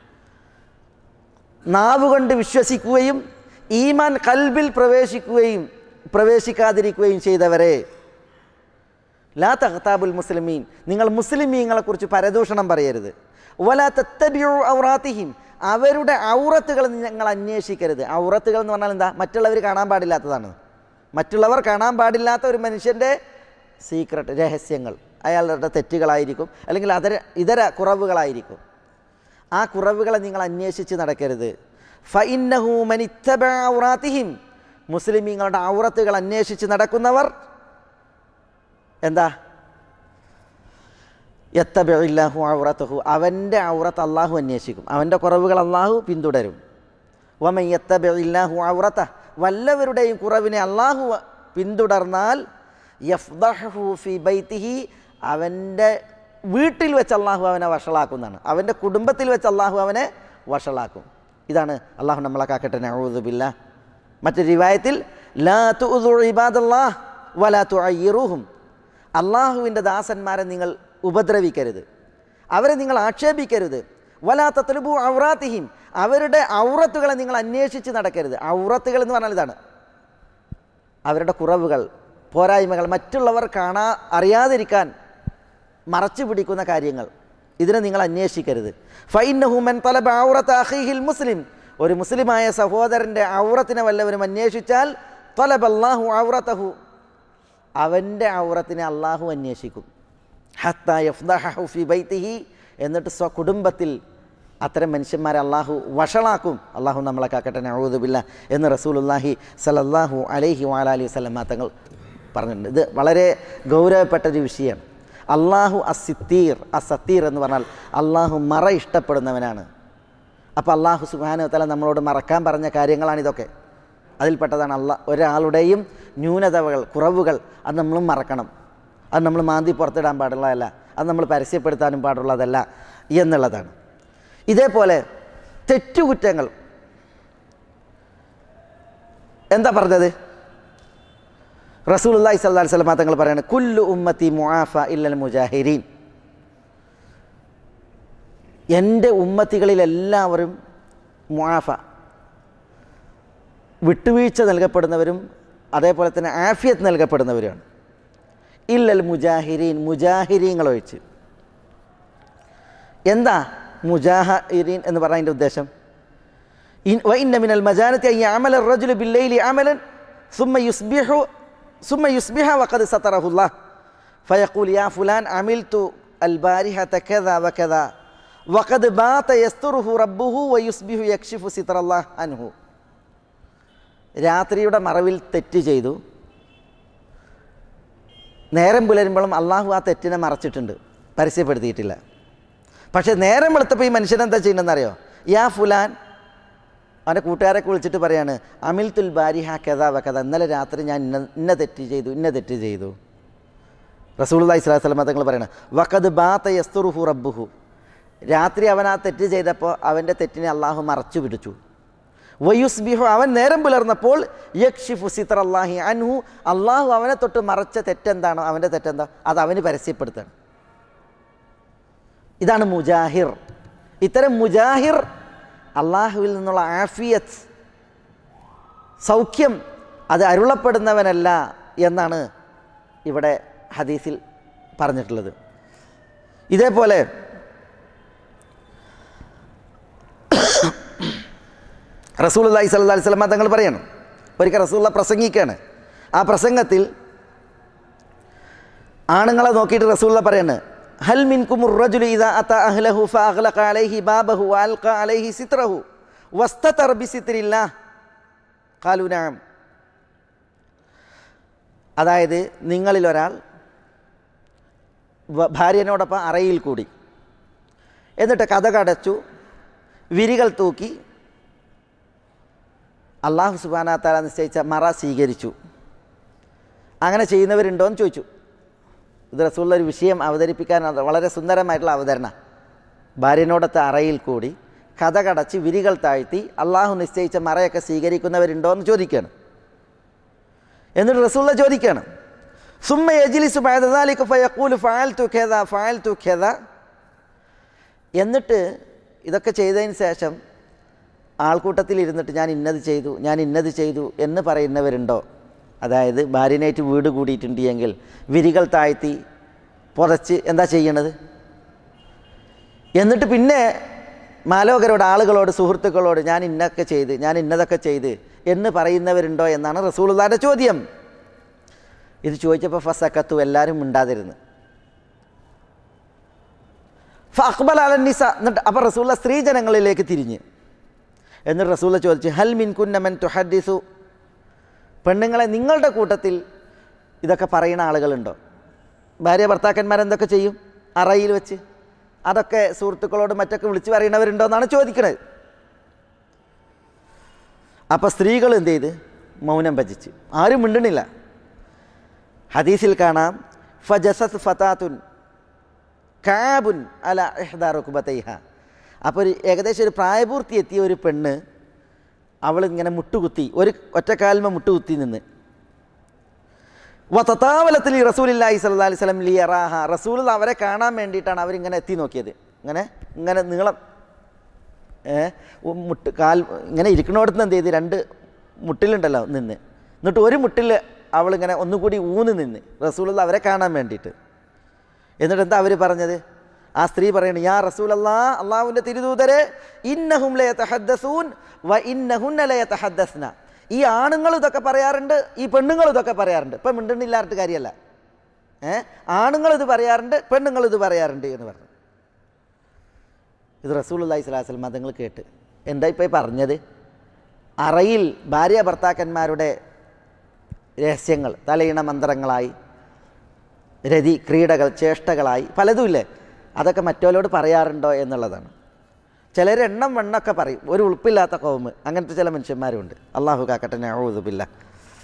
നാവ് കൊണ്ട് വിശ്വസിക്കുകയും ഈമാൻ ഖൽബിൽ പ്രവേശിക്കുകയും പ്രവേശിക്കാതിരിക്കുകയും ചെയ്തവരെ, ലാ തഖ്താബുൽ മുസ്ലിമീൻ, നിങ്ങൾ മുസ്ലിമീങ്ങളെക്കുറിച്ച് പരദൂഷണം പറയരുത്. വലാ തത്തബിഉ ഔറാത്തിഹിം, അവരുടെ ഔറത്തുകൾ നിങ്ങൾ അന്വേഷിക്കരുത്. ഔറത്തുകൾ എന്ന് പറഞ്ഞാൽ എന്താ? മറ്റുള്ളവർ കാണാൻ പാടില്ലാത്തതാണ്. മറ്റുള്ളവർ കാണാൻ പാടില്ലാത്ത ഒരു മനുഷ്യൻ്റെ സീക്രട്ട്, രഹസ്യങ്ങൾ, അയാളുടെ തെറ്റുകളായിരിക്കും, അല്ലെങ്കിൽ അതര ഇതര കുറവുകളായിരിക്കും. ആ കുറവുകളെ നിങ്ങൾ അന്വേഷിച്ച് നടക്കരുത്. ഫഇന്നഹു മൻ ഇത്തബഅ ഔറാത്തിഹിം, മുസ്ലിമീങ്ങളുടെ ഔറത്തുകൾ അന്വേഷിച്ച് നടക്കുന്നവർ എന്താ? യത്തബിഇല്ലാഹു ഔറതഹു, അവൻ്റെ ഔറത്ത് അള്ളാഹു അന്വേഷിക്കും, അവൻ്റെ കുറവുകൾ അള്ളാഹു പിന്തുടരും. വമൻ യത്തബിഇല്ലാഹു ഔറതഹു, വല്ലവരുടെയും കുറവിനെ അള്ളാഹു പിന്തുടർന്നാൽ യഫ്ദഹു ഫി ബൈതിഹി, അവൻ്റെ വീട്ടിൽ വെച്ച് അള്ളാഹു അവനെ വഷളാക്കുന്നതാണ്, അവൻ്റെ കുടുംബത്തിൽ വെച്ച് അള്ളാഹു അവനെ വഷളാക്കും. ഇതാണ് അള്ളാഹു നമ്മളെ കാക്കട്ടെ, നഊദു ബില്ലാഹ്. മറ്റൊരു റിവായത്തിൽ ലാ തുഉദു ഇബാദല്ലാഹ് വലാ തുഅയ്യിറുഹും, അള്ളാഹുവിൻ്റെ ദാസന്മാരെ നിങ്ങൾ ഉപദ്രവിക്കരുത്, അവരെ നിങ്ങൾ ആക്ഷേപിക്കരുത്. വലാ തത്ലുബു ഔറാത്തിഹിം, അവരുടെ ഔറത്തുകളെ നിങ്ങൾ അന്വേഷിച്ച് നടക്കരുത്. ഔറത്തുകൾ എന്ന് പറഞ്ഞാൽ ഇതാണ്, അവരുടെ കുറവുകൾ, പോരായ്മകൾ, മറ്റുള്ളവർ കാണാ അറിയാതിരിക്കാൻ മറച്ചു പിടിക്കുന്ന കാര്യങ്ങൾ, ഇതിനെ നിങ്ങൾ അന്വേഷിക്കരുത്. ഫഇന്നഹു മൻ തലബ ഔറത അഖീഹിൽ മുസ്ലിം, ഒരു മുസ്ലിമായ സഹോദരൻ്റെ ഔറത്തിനെ വല്ലവരും അന്വേഷിച്ചാൽ തലബല്ലാഹു ഔറതഹു, അവൻ്റെ ഔറത്തിനെ അള്ളാഹു അന്വേഷിക്കും. ഹത്താ യഫ്ദഹു ഫി ബൈതിഹി, എന്നിട്ട് സ്വകുടുംബത്തിൽ അത്തരം മനുഷ്യന്മാരെ അള്ളാഹു വഷളാക്കും. അള്ളാഹു നമ്മളെ കാക്കട്ടെ, നഊദു ബില്ലാഹ് എന്ന് റസൂലുള്ളാഹി സ്വല്ലല്ലാഹു അലൈഹി വഅലൈഹി വസല്ലം തങ്ങൾ പറഞ്ഞിട്ടുണ്ട്. ഇത് വളരെ ഗൗരവപ്പെട്ടൊരു വിഷയമാണ്. അള്ളാഹു അസ്സിത്തീർ, അസത്തീർ എന്ന് പറഞ്ഞാൽ അള്ളാഹു മറ ഇഷ്ടപ്പെടുന്നവനാണ്. അപ്പോൾ അള്ളാഹു സുബ്ഹാനഹു വ തആല നമ്മളോട് മറക്കാൻ പറഞ്ഞ കാര്യങ്ങളാണിതൊക്കെ. അതിൽപ്പെട്ടതാണ് അള്ളാഹ് ഒരാളുടെയും ന്യൂനതകൾ, കുറവുകൾ, അത് നമ്മളും മറക്കണം. അത് നമ്മൾ മാന്തി പുറത്തിടാൻ പാടുള്ളതല്ല, അത് നമ്മൾ പരസ്യപ്പെടുത്താനും പാടുള്ളതല്ല എന്നുള്ളതാണ്. ഇതേപോലെ തെറ്റുകുറ്റങ്ങൾ എന്താ പറഞ്ഞത്? റസൂലുള്ളാഹി സ്വല്ലല്ലാഹു അലൈഹി വസല്ലം തങ്ങൾ പറയാണ്, കുല്ലു ഉമ്മത്തി മുആഫ ഇല്ലൽ മുജാഹിരീൻ, എൻ്റെ ഉമ്മത്തികളിലെല്ലാവരും മുആഫ, വിട്ടുവീഴ്ച നൽകപ്പെടുന്നവരും അതേപോലെ തന്നെ ആഫിയത്ത് നൽകപ്പെടുന്നവരുമാണ്. ഇല്ലൽ മുജാഹിരീൻ, മുജാഹിരീങ്ങൾ ഒഴിച്ച്. എന്താ മുജാഹിരീൻ എന്ന് പറയുന്നതിൻ്റെ ഉദ്ദേശം? വഇന്ന മിനൽ മജാനത്തി അൻ യഅമല അർ-റജുലു ബില്ലൈലി അമലൻ സുമ്മ യുസ്ബിഹു സുമ്മ യുസ്ബിഹ വഖദ് സതറഹുല്ലാഹ് ഫയഖൂൽ യാ ഫുലാൻ അമിൽതു അൽ-ബാരിഹത കദാ വകദാ വഖദ് ബാത യസ്തുറുഹു റബ്ബുഹു വയുസ്ബിഹു യക്ഷിഫു സിത്രല്ലാഹ് അൻഹു. രാത്രിയുടെ മറവിൽ തെറ്റ് ചെയ്തു, നേരം പുലരുമ്പോഴും അള്ളാഹു ആ തെറ്റിനെ മറച്ചിട്ടുണ്ട്, പരസ്യപ്പെടുത്തിയിട്ടില്ല. പക്ഷേ നേരം വെളുത്തപ്പോൾ ഈ മനുഷ്യനെന്താ ചെയ്യണമെന്നറിയോ? യാ ഫുലാൻ, അവൻ്റെ കൂട്ടുകാരൊക്കെ വിളിച്ചിട്ട് പറയാണ്, അമിൽത്തുൽ ബാരിഹ കദാ വകദാ, ഇന്നലെ രാത്രി ഞാൻ ഇന്ന ഇന്ന തെറ്റ് ചെയ്തു, ഇന്ന തെറ്റ് ചെയ്തു. റസൂലുള്ളാഹി സ്വല്ലല്ലാഹു അലൈഹി വസല്ലം തങ്ങൾ പറയണം, വഖദ് ബാത യസ്തുറുഹു റബ്ബുഹു, രാത്രി അവൻ ആ തെറ്റ് ചെയ്തപ്പോൾ അവൻ്റെ തെറ്റിനെ അള്ളാഹു മറച്ചു പിടിച്ചു. വയുസ്ബിഹു, അവൻ നേരം പുലർന്നപ്പോൾ യക്ഷിഫു സിത്രല്ലാഹി അൻഹു, അള്ളാഹു അവനെ തൊട്ട് മറച്ച തെറ്റെന്താണോ, അവൻ്റെ തെറ്റെന്താ, അത് അവന് പരസ്യപ്പെടുത്തണം. ഇതാണ് മുജാഹിർ. ഇത്തരം മുജാഹിർ അള്ളാഹുവിൽ നിന്നുള്ള ആഫിയത്ത്, സൗഖ്യം, അത് അരുളപ്പെടുന്നവനല്ല എന്നാണ് ഇവിടെ ഹദീസിൽ പറഞ്ഞിട്ടുള്ളത്. ഇതേപോലെ റസൂലുള്ളാഹി സ്വല്ലല്ലാഹു അലൈഹി വസല്ലം തങ്ങൾ പറയണം, ഒരിക്കൽ റസൂലുള്ളാഹി പ്രസംഗിക്കുകയാണ്. ആ പ്രസംഗത്തിൽ ആണുങ്ങളെ നോക്കിയിട്ട് റസൂലുള്ളാഹി പറയാണ്, ഹൽ മിൻകുമുർ റജുലു ഇദാ അതാ അഹ്ലഹു ഫഅഗ്ലഖ അലൈഹി ബാബഹു വഅൽഖ അലൈഹി സിത്രഹു വസ്തതർ ബിസിത്രില്ലാഹ് ഖാലു നഅം. അതായത് നിങ്ങളിൽ ഒരാൾ ഭാര്യനോടൊപ്പം അറയിൽ കൂടി, എന്നിട്ട് കതകടച്ചു, വിരികൾ തൂക്കി, അള്ളാഹു സുബ്ഹാനഹു വ തആല നിശ്ചയിച്ച മറ സ്വീകരിച്ചു. അങ്ങനെ ചെയ്യുന്നവരുണ്ടോ എന്ന് ചോദിച്ചു. ഇത് റസൂലുള്ള ഒരു വിഷയം അവതരിപ്പിക്കാൻ വളരെ സുന്ദരമായിട്ടുള്ള അവതരണ. ഭാര്യനോടൊത്ത് അറയിൽ കൂടി കതകടച്ച് വിരികൾ താഴ്ത്തി അള്ളാഹു നിശ്ചയിച്ച മറയൊക്കെ സ്വീകരിക്കുന്നവരുണ്ടോ എന്ന് ചോദിക്കുകയാണ്. എന്നിട്ട് റസൂലുള്ള ചോദിക്കുകയാണ്, സുമ്മ യജ്ലിസു ബഅദ ദാലിക ഫയഖൂലു ഫഅൽതു കദാ ഫഅൽതു കദാ. എന്നിട്ട് ഇതൊക്കെ ചെയ്തതിന് ശേഷം ആൾക്കൂട്ടത്തിൽ ഇരുന്നിട്ട് ഞാൻ ഇന്നത് ചെയ്തു ഞാൻ ഇന്നത് ചെയ്തു എന്ന് പറയുന്നവരുണ്ടോ? അതായത് ഭാര്യനായിട്ട് വീട് കൂടിയിട്ടുണ്ട് എങ്കിൽ വിരികൾ താഴ്ത്തി പുതച്ച് എന്താ ചെയ്യണത്? എന്നിട്ട് പിന്നെ മാലോകരോട്, ആളുകളോട്, സുഹൃത്തുക്കളോട് ഞാൻ ഇന്നൊക്കെ ചെയ്ത് ഞാൻ ഇന്നതൊക്കെ ചെയ്ത് എന്ന് പറയുന്നവരുണ്ടോ എന്നാണ് റസൂലുള്ളാഹിയുടെ ചോദ്യം. ഇത് ചോദിച്ചപ്പോൾ ഫസക്കത്തു, എല്ലാവരും മിണ്ടാതിരുന്നു. ഫഅഖ്ബല അലന്നിസ, എന്നിട്ട് അപ്പോൾ റസൂലുള്ള സ്ത്രീ ജനങ്ങളിലേക്ക് തിരിഞ്ഞ് എന്നിട്ട് റസൂലുള്ള ചോദിച്ചു, ഹൽ മിൻകുന്ന മൻ തുഹദ്ദിസു, പെണ്ണുങ്ങളെ നിങ്ങളുടെ കൂട്ടത്തിൽ ഇതൊക്കെ പറയുന്ന ആളുകളുണ്ടോ? ഭാര്യ ഭർത്താക്കന്മാരെന്തൊക്കെ ചെയ്യും അറയിൽ വെച്ച്, അതൊക്കെ സുഹൃത്തുക്കളോട് മറ്റൊക്കെ വിളിച്ച് പറയുന്നവരുണ്ടോ എന്നാണ് ചോദിക്കുന്നത്. അപ്പോൾ സ്ത്രീകൾ എന്ത് ചെയ്ത്? മൗനം ഭജിച്ച്, ആരും മിണ്ടണില്ല. ഹദീസിൽ കാണാം, ഫജസത് ഫതാത്തുൻ കാബുൻ അല ഇഹ്ദാ റുക്ബതൈഹ. അപ്പോൾ ഒരു ഏകദേശം ഒരു പ്രായപൂർത്തി എത്തിയ ഒരു പെണ്ണ്, അവൾ ഇങ്ങനെ മുട്ടുകുത്തി, ഒരു ഒറ്റക്കാൽമ മുട്ടുകുത്തി നിന്ന്. വതതാവലത്തിൽ റസൂലുള്ളാഹി സ്വല്ലല്ലാഹി അലൈഹി വസല്ലം ലിയറാഹ, റസൂൽ അവരെ കാണാൻ വേണ്ടിയിട്ടാണ് അവരിങ്ങനെ എത്തി നോക്കിയത്. ഇങ്ങനെ ഇങ്ങനെ നീളം മുട്ട് കാൽ ഇങ്ങനെ ഇരിക്കണോടത്ത് നിന്ന് എന്ത് ചെയ്ത്? രണ്ട് മുട്ടിലുണ്ടല്ലോ നിന്ന്, എന്നിട്ട് ഒരു മുട്ടിൽ അവളിങ്ങനെ ഒന്നുകൂടി ഊന്ന് നിന്ന് റസൂലുള്ള അവരെ കാണാൻ വേണ്ടിയിട്ട്. എന്നിട്ട് എന്താ അവർ പറഞ്ഞത്? ആ സ്ത്രീ പറയണ, യാ റസൂലല്ലാഹ്, അള്ളാഹുവിൻ്റെ തിരുദൂതരെ, ഇന്നഹും ലയതഹദ്ദസൂൻ വ ഇന്നഹുന്ന ലയതഹദ്ദസ്ന. ഈ ആണുങ്ങൾ ഇതൊക്കെ പറയാറുണ്ട്, ഈ പെണ്ണുങ്ങൾ ഇതൊക്കെ പറയാറുണ്ട്. ഇപ്പം മിണ്ടുന്നില്ലാത്ത കാര്യമല്ല, ഏഹ് ആണുങ്ങൾ ഇത് പറയാറുണ്ട്, പെണ്ണുങ്ങൾ ഇത് പറയാറുണ്ട് എന്ന് പറഞ്ഞു. ഇത് റസൂലുള്ളാഹി സ്വല്ലല്ലാഹി അലൈഹി വസല്ലം മതങ്ങൾ കേട്ട് എന്താ ഇപ്പോൾ പറഞ്ഞത്? അറയിൽ ഭാര്യ ഭർത്താക്കന്മാരുടെ രഹസ്യങ്ങൾ തലയിണ മന്ത്രങ്ങളായി, രതി ക്രീഡകൾ ചേഷ്ടകളായി പലതുമില്ലേ, അതൊക്കെ മറ്റോലോട് പറയാറുണ്ടോ എന്നുള്ളതാണ്. ചിലർ എണ്ണം വണ്ണൊക്കെ പറയും, ഒരു ഉളുപ്പില്ലാത്ത കൗമ്, അങ്ങനത്തെ ചില മനുഷ്യന്മാരുണ്ട്. അള്ളാഹു കാക്കട്ടെ, നഊദു ബില്ലാഹ്.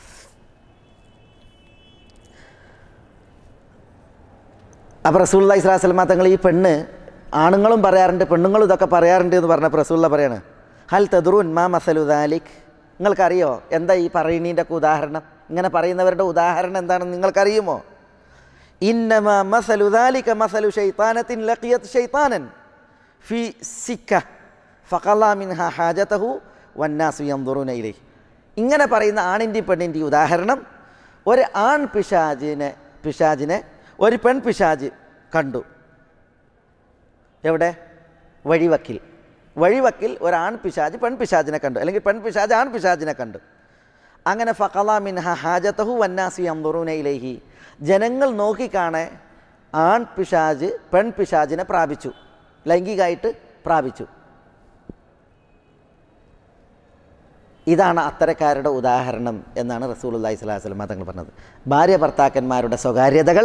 അപ്പോൾ റസൂലുള്ളാഹി സ്വല്ലല്ലാഹി അലൈഹി വസല്ലം തങ്ങൾ ഈ പെണ്ണ് ആണുങ്ങളും പറയാറുണ്ട് പെണ്ണുങ്ങളും ഇതൊക്കെ പറയാറുണ്ട് എന്ന് പറഞ്ഞപ്പോൾ റസൂലുള്ള പറയാണ്, ഹൽ തദ്റൂൻ മാ മസലു ദാലിക്, നിങ്ങൾക്കറിയോ എന്താ ഈ പറയുന്നതിൻ്റെ ഒക്കെ ഉദാഹരണം? ഇങ്ങനെ പറയുന്നവരുടെ ഉദാഹരണം എന്താണെന്ന് നിങ്ങൾക്കറിയുമോ? ഇന്നമാ മസലു ദാലിക മസലു ശൈത്താനത്തിൻ ലഖിയത് ശൈത്താനൻ ഫി സിക്ക ഫഖളാ മിൻഹാ ഹാജതഹു വന്നാസു യൻദുറൂന ഇലൈഹി. ഇങ്ങനെ പറയുന്ന ആണിൻ്റെയും പെണ്ണിൻ്റെയും ഉദാഹരണം, ഒരു ആൺ പിശാചിനെ പിശാചിനെ ഒരു പെൺ പിശാച് കണ്ടു. എവിടെ? വഴിവക്കിൽ. വഴിവക്കിൽ ഒരാൺ പിശാജ് പെൺ പിശാചിനെ കണ്ടു, അല്ലെങ്കിൽ പെൺ പിശാജ് ആൺ പിശാചിനെ കണ്ടു. അങ്ങനെ ഫഖളാ മിൻഹാ ഹാജതഹു വന്നാസു യൻദുറൂന ഇലൈഹി, ജനങ്ങൾ നോക്കിക്കാണെ ആൺ പിശാജ് പെൺ പിശാചിനെ പ്രാപിച്ചു, ലൈംഗികമായിട്ട് പ്രാപിച്ചു. ഇതാണ് അത്തരക്കാരുടെ ഉദാഹരണം എന്നാണ് റസൂലുള്ളാഹി സ്വല്ലല്ലാഹി അലൈഹി വസല്ലം തങ്ങൾ പറഞ്ഞത്. ഭാര്യ ഭർത്താക്കന്മാരുടെ സ്വകാര്യതകൾ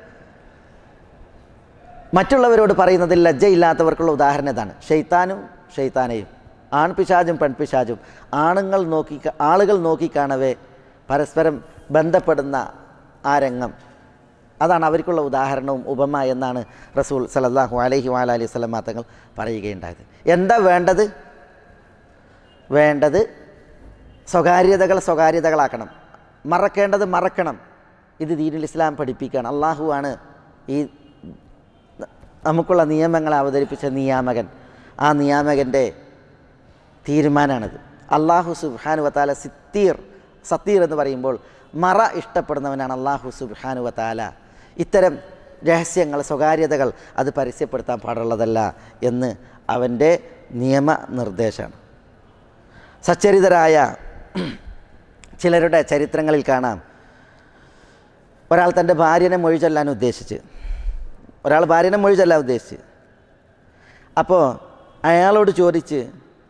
മറ്റുള്ളവരോട് പറയുന്നതിൽ ലജ്ജയില്ലാത്തവർക്കുള്ള ഉദാഹരണം ഇതാണ്. ഷെയ്ത്താനും ഷെയ്ത്താനെയും, ആൺപിശാചും പെൺപിശാചും ആണുങ്ങൾ നോക്കി ആളുകൾ നോക്കിക്കാണവേ പരസ്പരം ബന്ധപ്പെടുന്ന ആ രംഗം, അതാണ് അവർക്കുള്ള ഉദാഹരണവും ഉപമ എന്നാണ് റസൂൽ സല്ലല്ലാഹു അലൈഹി വഅലൈഹി വസല്ലം തങ്ങൾ പറയുകയുണ്ടായത്. എന്താ വേണ്ടത്? വേണ്ടത് സ്വകാര്യതകൾ സ്വകാര്യതകളാക്കണം, മറക്കേണ്ടത് മറക്കണം. ഇത് ദീനുൽ ഇസ്ലാം പഠിപ്പിക്കുകയാണ്. അള്ളാഹുവാണ് ഈ നമുക്കുള്ള നിയമങ്ങളെ അവതരിപ്പിച്ച നിയാമകൻ. ആ നിയാമകൻ്റെ തീരുമാനമാണിത്. അള്ളാഹു സുബ്ഹാനഹു വ തആല സിത്തീർ സത്തീർ എന്ന് പറയുമ്പോൾ മറ ഇഷ്ടപ്പെടുന്നവനാണ് അള്ളാഹു സുബ്ഹാനഹു വ തആല. ഇത്തരം രഹസ്യങ്ങൾ സ്വകാര്യതകൾ അത് പരസ്യപ്പെടുത്താൻ പാടുള്ളതല്ല എന്ന് അവൻ്റെ നിയമനിർദ്ദേശമാണ്. സച്ചരിതരായ ചിലരുടെ ചരിത്രങ്ങളിൽ കാണാം, ഒരാൾ തൻ്റെ ഭാര്യനെ മൊഴി ചൊല്ലാൻ ഉദ്ദേശിച്ച് ഒരാൾ ഭാര്യനെ മൊഴി ചൊല്ലാൻ ഉദ്ദേശിച്ച് അപ്പോൾ അയാളോട് ചോദിച്ച്,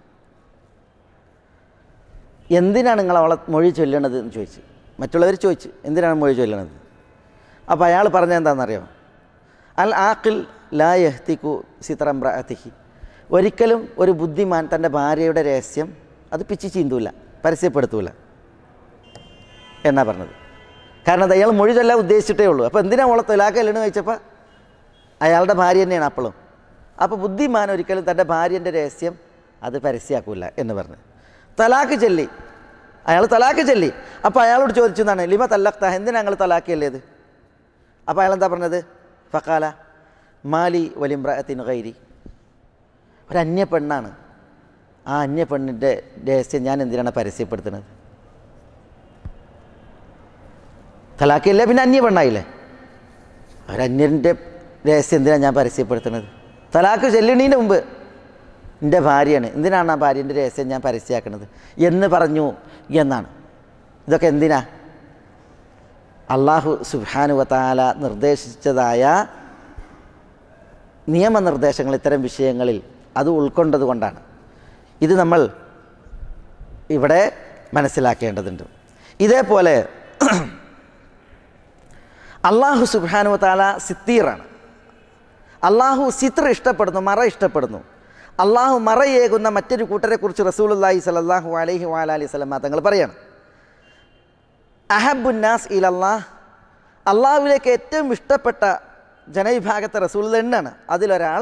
എന്തിനാണ് നിങ്ങൾ അവളെ മൊഴി ചൊല്ലണത് എന്ന് ചോദിച്ചു. മറ്റുള്ളവർ ചോദിച്ചു, എന്തിനാണ് മൊഴി ചൊല്ലണത്? അപ്പോൾ അയാൾ പറഞ്ഞത് എന്താണെന്നറിയോ? അൽ ആഖിൽ ലാ യഹ്തികു സിത്രംറഅതിഹി, ഒരിക്കലും ഒരു ബുദ്ധിമാൻ തൻ്റെ ഭാര്യയുടെ രഹസ്യം അത് പിച്ചി ചീന്തൂല, പരസ്യപ്പെടുത്തൂല എന്നാ പറഞ്ഞത്. കാരണം അത് അയാൾ മൊഴി ചൊല്ലാൻ ഉദ്ദേശിച്ചിട്ടേ ഉള്ളൂ. അപ്പോൾ എന്തിനാണ് അവളെ തൊലാക്കല്ലെന്ന് ചോദിച്ചപ്പോൾ അയാളുടെ ഭാര്യ തന്നെയാണ് അപ്പോഴും. അപ്പോൾ ബുദ്ധിമാൻ ഒരിക്കലും തൻ്റെ ഭാര്യൻ്റെ രഹസ്യം അത് പരസ്യമാക്കൂല എന്ന് പറഞ്ഞ് തലാക്ക് ചൊല്ലി. അയാൾ തലാക്ക് ചൊല്ലി. അപ്പോൾ അയാളോട് ചോദിച്ചു എന്നാണ്, ലിമ തല്ലഖ്ത, എന്തിനാണ് ഞങ്ങൾ തലാക്കിയല്ലേത്? അപ്പോൾ അയാൾ എന്താ പറഞ്ഞത്? ഫഖാല മാലി വലിംറഅത്തിൻ ഗൈരി, ഒരന്യ പെണ്ണാണ്, ആ അന്യ പെണ്ണിൻ്റെ രഹസ്യം ഞാൻ എന്തിനാണ് പരസ്യപ്പെടുത്തുന്നത്? തലാക്കില്ല, പിന്നെ അന്യ പെണ്ണായില്ലേ? ഒരന്യൻ്റെ രഹസ്യം എന്തിനാണ് ഞാൻ പരസ്യപ്പെടുത്തുന്നത്? തലാക്ക് ചെല്ലണീൻ്റെ മുമ്പ് എൻ്റെ ഭാര്യയാണ്, എന്തിനാണ് ആ ഭാര്യൻ്റെ രഹസ്യം ഞാൻ പരസ്യമാക്കുന്നത് എന്ന് പറഞ്ഞു എന്നാണ്. ഇതൊക്കെ എന്തിനാ? അള്ളാഹു സുബ്ഹാനഹു വ തആല നിർദ്ദേശിച്ചതായ നിയമനിർദ്ദേശങ്ങൾ ഇത്തരം വിഷയങ്ങളിൽ അത് ഉൾക്കൊണ്ടത് കൊണ്ടാണ്. ഇത് നമ്മൾ ഇവിടെ മനസ്സിലാക്കേണ്ടതുണ്ട്. ഇതേപോലെ അള്ളാഹു സുബ്ഹാനഹു വ തആല സിത്തീറാണ്. അള്ളാഹു സിത്ര ഇഷ്ടപ്പെടുന്നു, മറ ഇഷ്ടപ്പെടുന്നു. അള്ളാഹു മറയേകുന്ന മറ്റൊരു കൂട്ടരെക്കുറിച്ച് റസൂലുള്ളാഹി സ്വല്ലല്ലാഹു അലൈഹി വഅലൈഹി വസല്ലം തങ്ങൾ പറയാണ്, അഹബ്ബുന്നാസ് ഇലല്ലാഹ്, അള്ളാഹുവിലേക്ക് ഏറ്റവും ഇഷ്ടപ്പെട്ട ജനവിഭാഗത്തെ റസൂൽ തന്നെയാണ്. അതിലൊരാൾ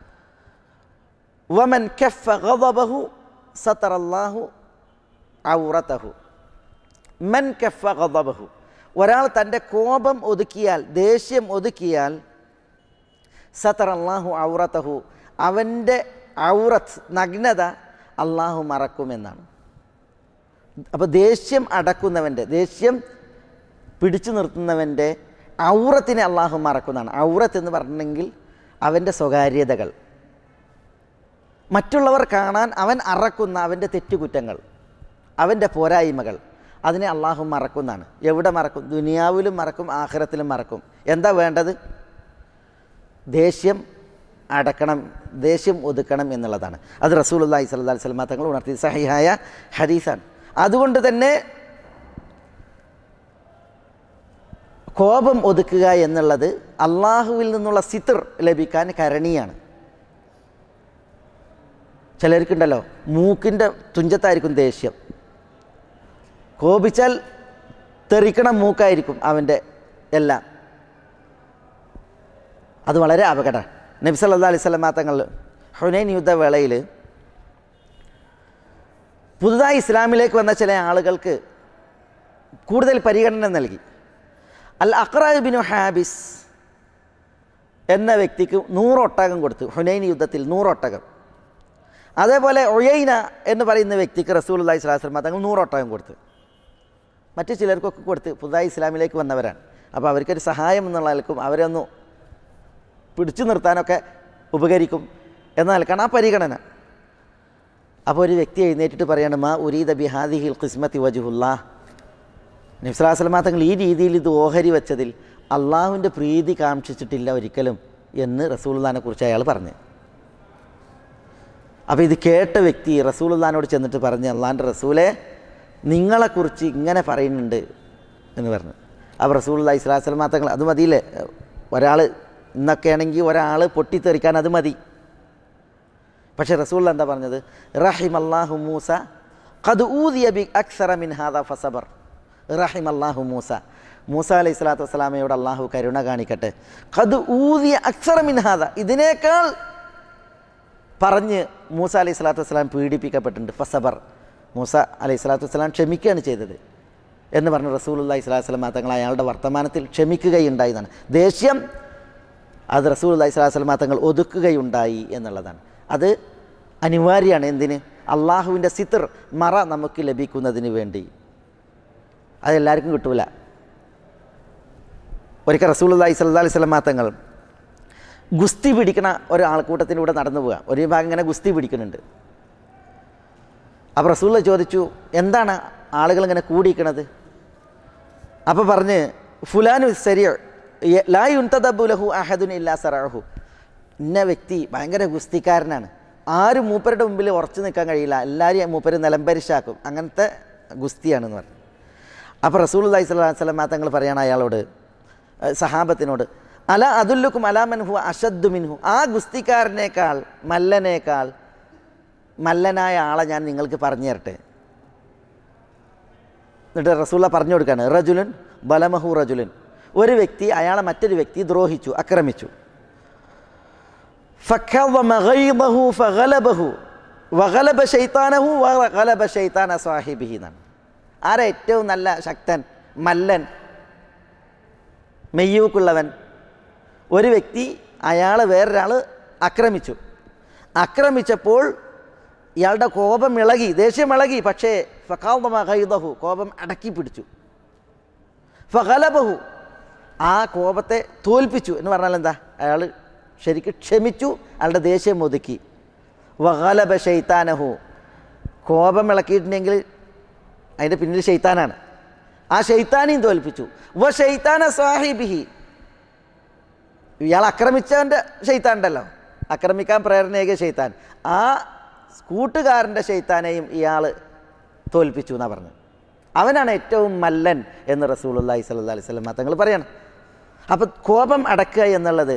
വമൻ കഫ ഗദബഹു സതറല്ലാഹു ഔറതഹു. മൻ കഫ ഗദബഹു, ഒരാൾ തൻ്റെ കോപം ഒതുക്കിയാൽ, ദേഷ്യം ഒതുക്കിയാൽ, സതറല്ലാഹു ഔറതഹു, അവൻ്റെ ഔറത്ത് നഗ്നത അള്ളാഹു മറക്കുമെന്നാണ്. അപ്പോൾ ദേഷ്യം അടക്കുന്നവൻ്റെ, ദേഷ്യം പിടിച്ചു നിർത്തുന്നവൻ്റെ ഔറത്തിനെ അള്ളാഹു മറക്കുന്നതാണ്. ഔറത്ത് എന്ന് പറഞ്ഞെങ്കിൽ അവൻ്റെ സ്വകാര്യതകൾ, മറ്റുള്ളവർ കാണാൻ അവൻ അറക്കുന്ന അവൻ്റെ തെറ്റുകുറ്റങ്ങൾ, അവൻ്റെ പോരായ്മകൾ, അതിനെ അള്ളാഹു മറക്കുന്നതാണ്. എവിടെ മറക്കും? ദുനിയാവിലും മറക്കും, ആഖിറത്തിലും മറക്കും. എന്താ വേണ്ടത്? ദേഷ്യം അടക്കണം, ദേഷ്യം ഒതുക്കണം എന്നുള്ളതാണ്. അത് റസൂലുള്ളാഹി സ്വല്ലല്ലാഹി അലൈഹി വസല്ലം തങ്ങൾ ഉണർത്തി സഹിഹായ ഹദീസാണ്. അതുകൊണ്ട് തന്നെ കോപം ഒതുക്കുക എന്നുള്ളത് അള്ളാഹുവിൽ നിന്നുള്ള സിത്ർ ലഭിക്കാൻ കരണീയാണ്. ചിലർക്കുണ്ടല്ലോ മൂക്കിൻ്റെ തുഞ്ചത്തായിരിക്കും ദേഷ്യം, കോപിച്ചാൽ തെറിക്കണം മൂക്കായിരിക്കും അവൻ്റെ എല്ലാം. അത് വളരെ അപകടമാണ്. നബി സല്ലല്ലാഹു അലൈഹി വസല്ലം തങ്ങൾ ഹുനൈൻ യുദ്ധവേളയിൽ പുതുതായി ഇസ്ലാമിലേക്ക് വന്ന ചില ആളുകൾക്ക് കൂടുതൽ പരിഗണന നൽകി. അൽ അഖ്റ ബിനു ഹാബിസ് എന്ന വ്യക്തിക്ക് നൂറൊട്ടകം കൊടുത്തു, ഹുനൈൻ യുദ്ധത്തിൽ നൂറൊട്ടകം. അതേപോലെ ഉയൈന എന്ന് പറയുന്ന വ്യക്തിക്ക് റസൂലുള്ളാഹി സ്വല്ലല്ലാഹു അലൈഹി വസല്ലം തങ്ങൾ നൂറൊട്ടകം കൊടുത്തു. മറ്റു ചിലർക്കൊക്കെ കൊടുത്ത് പുതുതായി ഇസ്ലാമിലേക്ക് വന്നവരാണ്. അപ്പോൾ അവർക്കൊരു സഹായം എന്നുള്ള നിലക്കും അവരെ ഒന്ന് പിടിച്ചു നിർത്താനൊക്കെ ഉപകരിക്കും എന്ന നിലക്കാണ് ആ പരിഗണന. അപ്പോൾ ഒരു വ്യക്തി എഴുന്നേറ്റിട്ട് പറയാണ്, മാ ഉരീദ ബിഹാദിഹിൽ ഖിസ്മത്തി വജ്ഹുല്ലാഹ്, നബി സല്ലല്ലാഹു അലൈഹി വസല്ലം തങ്ങൾ ഈ രീതിയിൽ ഇത് ഓഹരി വെച്ചതിൽ അള്ളാഹുവിൻ്റെ പ്രീതി കാക്ഷിച്ചിട്ടില്ല ഒരിക്കലും എന്ന് റസൂലുള്ളാഹിനെ കുറിച്ച് അയാൾ പറഞ്ഞു. അപ്പോൾ ഇത് കേട്ട വ്യക്തി റസൂലുള്ളാഹിനോട് ചെന്നിട്ട് പറഞ്ഞ്, അള്ളാഹിൻ്റെ റസൂലെ, നിങ്ങളെക്കുറിച്ച് ഇങ്ങനെ പറയുന്നുണ്ട് എന്ന് പറഞ്ഞു. അപ്പോൾ റസൂലുള്ളാഹി സ്വല്ലല്ലാഹു അലൈഹി വസല്ലം തങ്ങൾ, അത് മതിയില്ലേ, ഒരാൾ ഇന്നൊക്കെ ആണെങ്കിൽ ഒരാൾ പൊട്ടിത്തെറിക്കാൻ അത് മതി. പക്ഷേ റസൂലുള്ളാഹി എന്താ പറഞ്ഞത്? റഹിമല്ലാഹു മൂസ ഖദ് ഊദിയ ബി അക്സറ മിൻ ഹാദാ ഫസബർ. റഹിമല്ലാഹു മൂസ, മൂസ അലൈഹി സ്വലാത്തു വസ്സലാമയോട് അള്ളാഹു കരുണ കാണിക്കട്ടെ. ഖദ് ഊദിയ അക്സറ മിൻ ഹാദാ, ഇതിനേക്കാൾ പറഞ്ഞ് മൂസ അലൈഹി സ്വലാത്തു വസ്സലാം പീഡിപ്പിക്കപ്പെട്ടിട്ടുണ്ട്. ഫസബർ, മൂസ അലൈഹി സ്വലാത്തു വസ്സലാം ക്ഷമിക്കുകയാണ് ചെയ്തത് എന്ന് പറഞ്ഞ് റസൂലുള്ളാഹി സ്വല്ലല്ലാഹു അലൈഹി വസല്ലം തങ്ങൾ അയാളുടെ വർത്തമാനത്തിൽ ക്ഷമിക്കുകയുണ്ടായതാണ്. ദേഷ്യം അത് റസൂലുള്ളാഹി സ്വല്ലല്ലാഹു അലൈഹി വസല്ലം തങ്ങൾ ഒതുക്കുകയുണ്ടായി എന്നുള്ളതാണ്. അത് അനിവാര്യമാണ്. എന്തിന്? അള്ളാഹുവിൻ്റെ സിത്ർ, മറ നമുക്ക് ലഭിക്കുന്നതിന് വേണ്ടി. അതെല്ലാവർക്കും കിട്ടൂല. ഒരിക്കൽ റസൂലുള്ളാഹി സ്വല്ലല്ലാഹു അലൈഹി വസല്ലം തങ്ങൾ ഗുസ്തി പിടിക്കണ ഒരാൾക്കൂട്ടത്തിലൂടെ നടന്നു പോവുക. ഒരു ഭാഗം ഇങ്ങനെ ഗുസ്തി പിടിക്കുന്നുണ്ട്. അപ്പോൾ റസൂലുള്ളാഹി ചോദിച്ചു, എന്താണ് ആളുകൾ ഇങ്ങനെ കൂടിയിരിക്കണത്? അപ്പോൾ പറഞ്ഞ്, ഫുലാനു സരിയ ലാ യുൻതദബു ലഹു അഹദുൻ ഇല്ലാ സറഅഹു, ഇന്ന വ്യക്തി ഭയങ്കര ഗുസ്തിക്കാരനാണ്, ആരും മൂപ്പരുടെ മുമ്പിൽ ഉറച്ചു നിൽക്കാൻ കഴിയില്ല, എല്ലാവരും മൂപ്പര് നിലംപരിശാക്കും, അങ്ങനത്തെ ഗുസ്തിയാണെന്ന് പറഞ്ഞു. അപ്പോൾ റസൂലുള്ളാഹി സ്വല്ലല്ലാഹു അലൈഹി വസല്ലം തങ്ങൾ പറയാണ് അയാളോട്, സഹാബത്തിനോട്, അല അദുല്ലുക്കും അലാ മൻ ഹുവ അശദ്ദു മിൻഹു, ആ ഗുസ്തിക്കാരനേക്കാൾ, മല്ലനേക്കാൾ മല്ലനായ ആളെ ഞാൻ നിങ്ങൾക്ക് പറഞ്ഞു തരട്ടെ. എന്നിട്ട് റസൂലുള്ളാഹി പറഞ്ഞു കൊടുക്കുകയാണ്, റജുലുൻ ബലമഹു റജുലുൻ, ഒരു വ്യക്തി അയാളെ മറ്റൊരു വ്യക്തി ദ്രോഹിച്ചു, ആക്രമിച്ചു. ഫഖവമ ഗൈദഹു ഫഗലബഹു വഗലബ ശൈത്താനഹു വഗലബ ശൈത്താന സാഹിബിഹി എന്നാണ്. ആരാ ഏറ്റവും നല്ല ശക്തൻ, മല്ലൻ, മെയ്യൂക്കുള്ളവൻ? ഒരു വ്യക്തി അയാൾ വേറൊരാൾ ആക്രമിച്ചു. ആക്രമിച്ചപ്പോൾ ഇയാളുടെ കോപം ഇളകി, ദേഷ്യം ഇളകി. പക്ഷേ ഫഖാദമ ഖൈദഹു, കോപം അടക്കി പിടിച്ചു. ഫഗലബഹു, ആ കോപത്തെ തോൽപ്പിച്ചു എന്ന് പറഞ്ഞാൽ എന്താ, അയാൾ ശരിക്കും ക്ഷമിച്ചു, അയാളുടെ ദേഷ്യം ഒതുക്കി. വഗലബ ശൈത്താനഹു, കോപം ഇളക്കിയിട്ടുണ്ടെങ്കിൽ അതിൻ്റെ പിന്നിൽ ശൈത്താനാണ്, ആ ശൈത്താനെയും തോൽപ്പിച്ചു. വ ശൈത്താന സാഹിബിഹി, ഇയാൾ ആക്രമിച്ചവൻ്റെ ശൈത്താൻ ഉണ്ടല്ലോ, ആക്രമിക്കാൻ പ്രേരണയേകിയ ശൈത്താൻ, ആ കൂട്ടുകാരൻ്റെ ശൈത്താനെയും ഇയാൾ തോൽപ്പിച്ചു എന്നാണ് പറഞ്ഞത്. അവനാണ് ഏറ്റവും മല്ലൻ എന്ന് റസൂലുള്ളാഹി സ്വല്ലല്ലാഹി അലൈഹി വസല്ലം തങ്ങൾ പറയണം. അപ്പം കോപം അടക്കുക എന്നുള്ളത്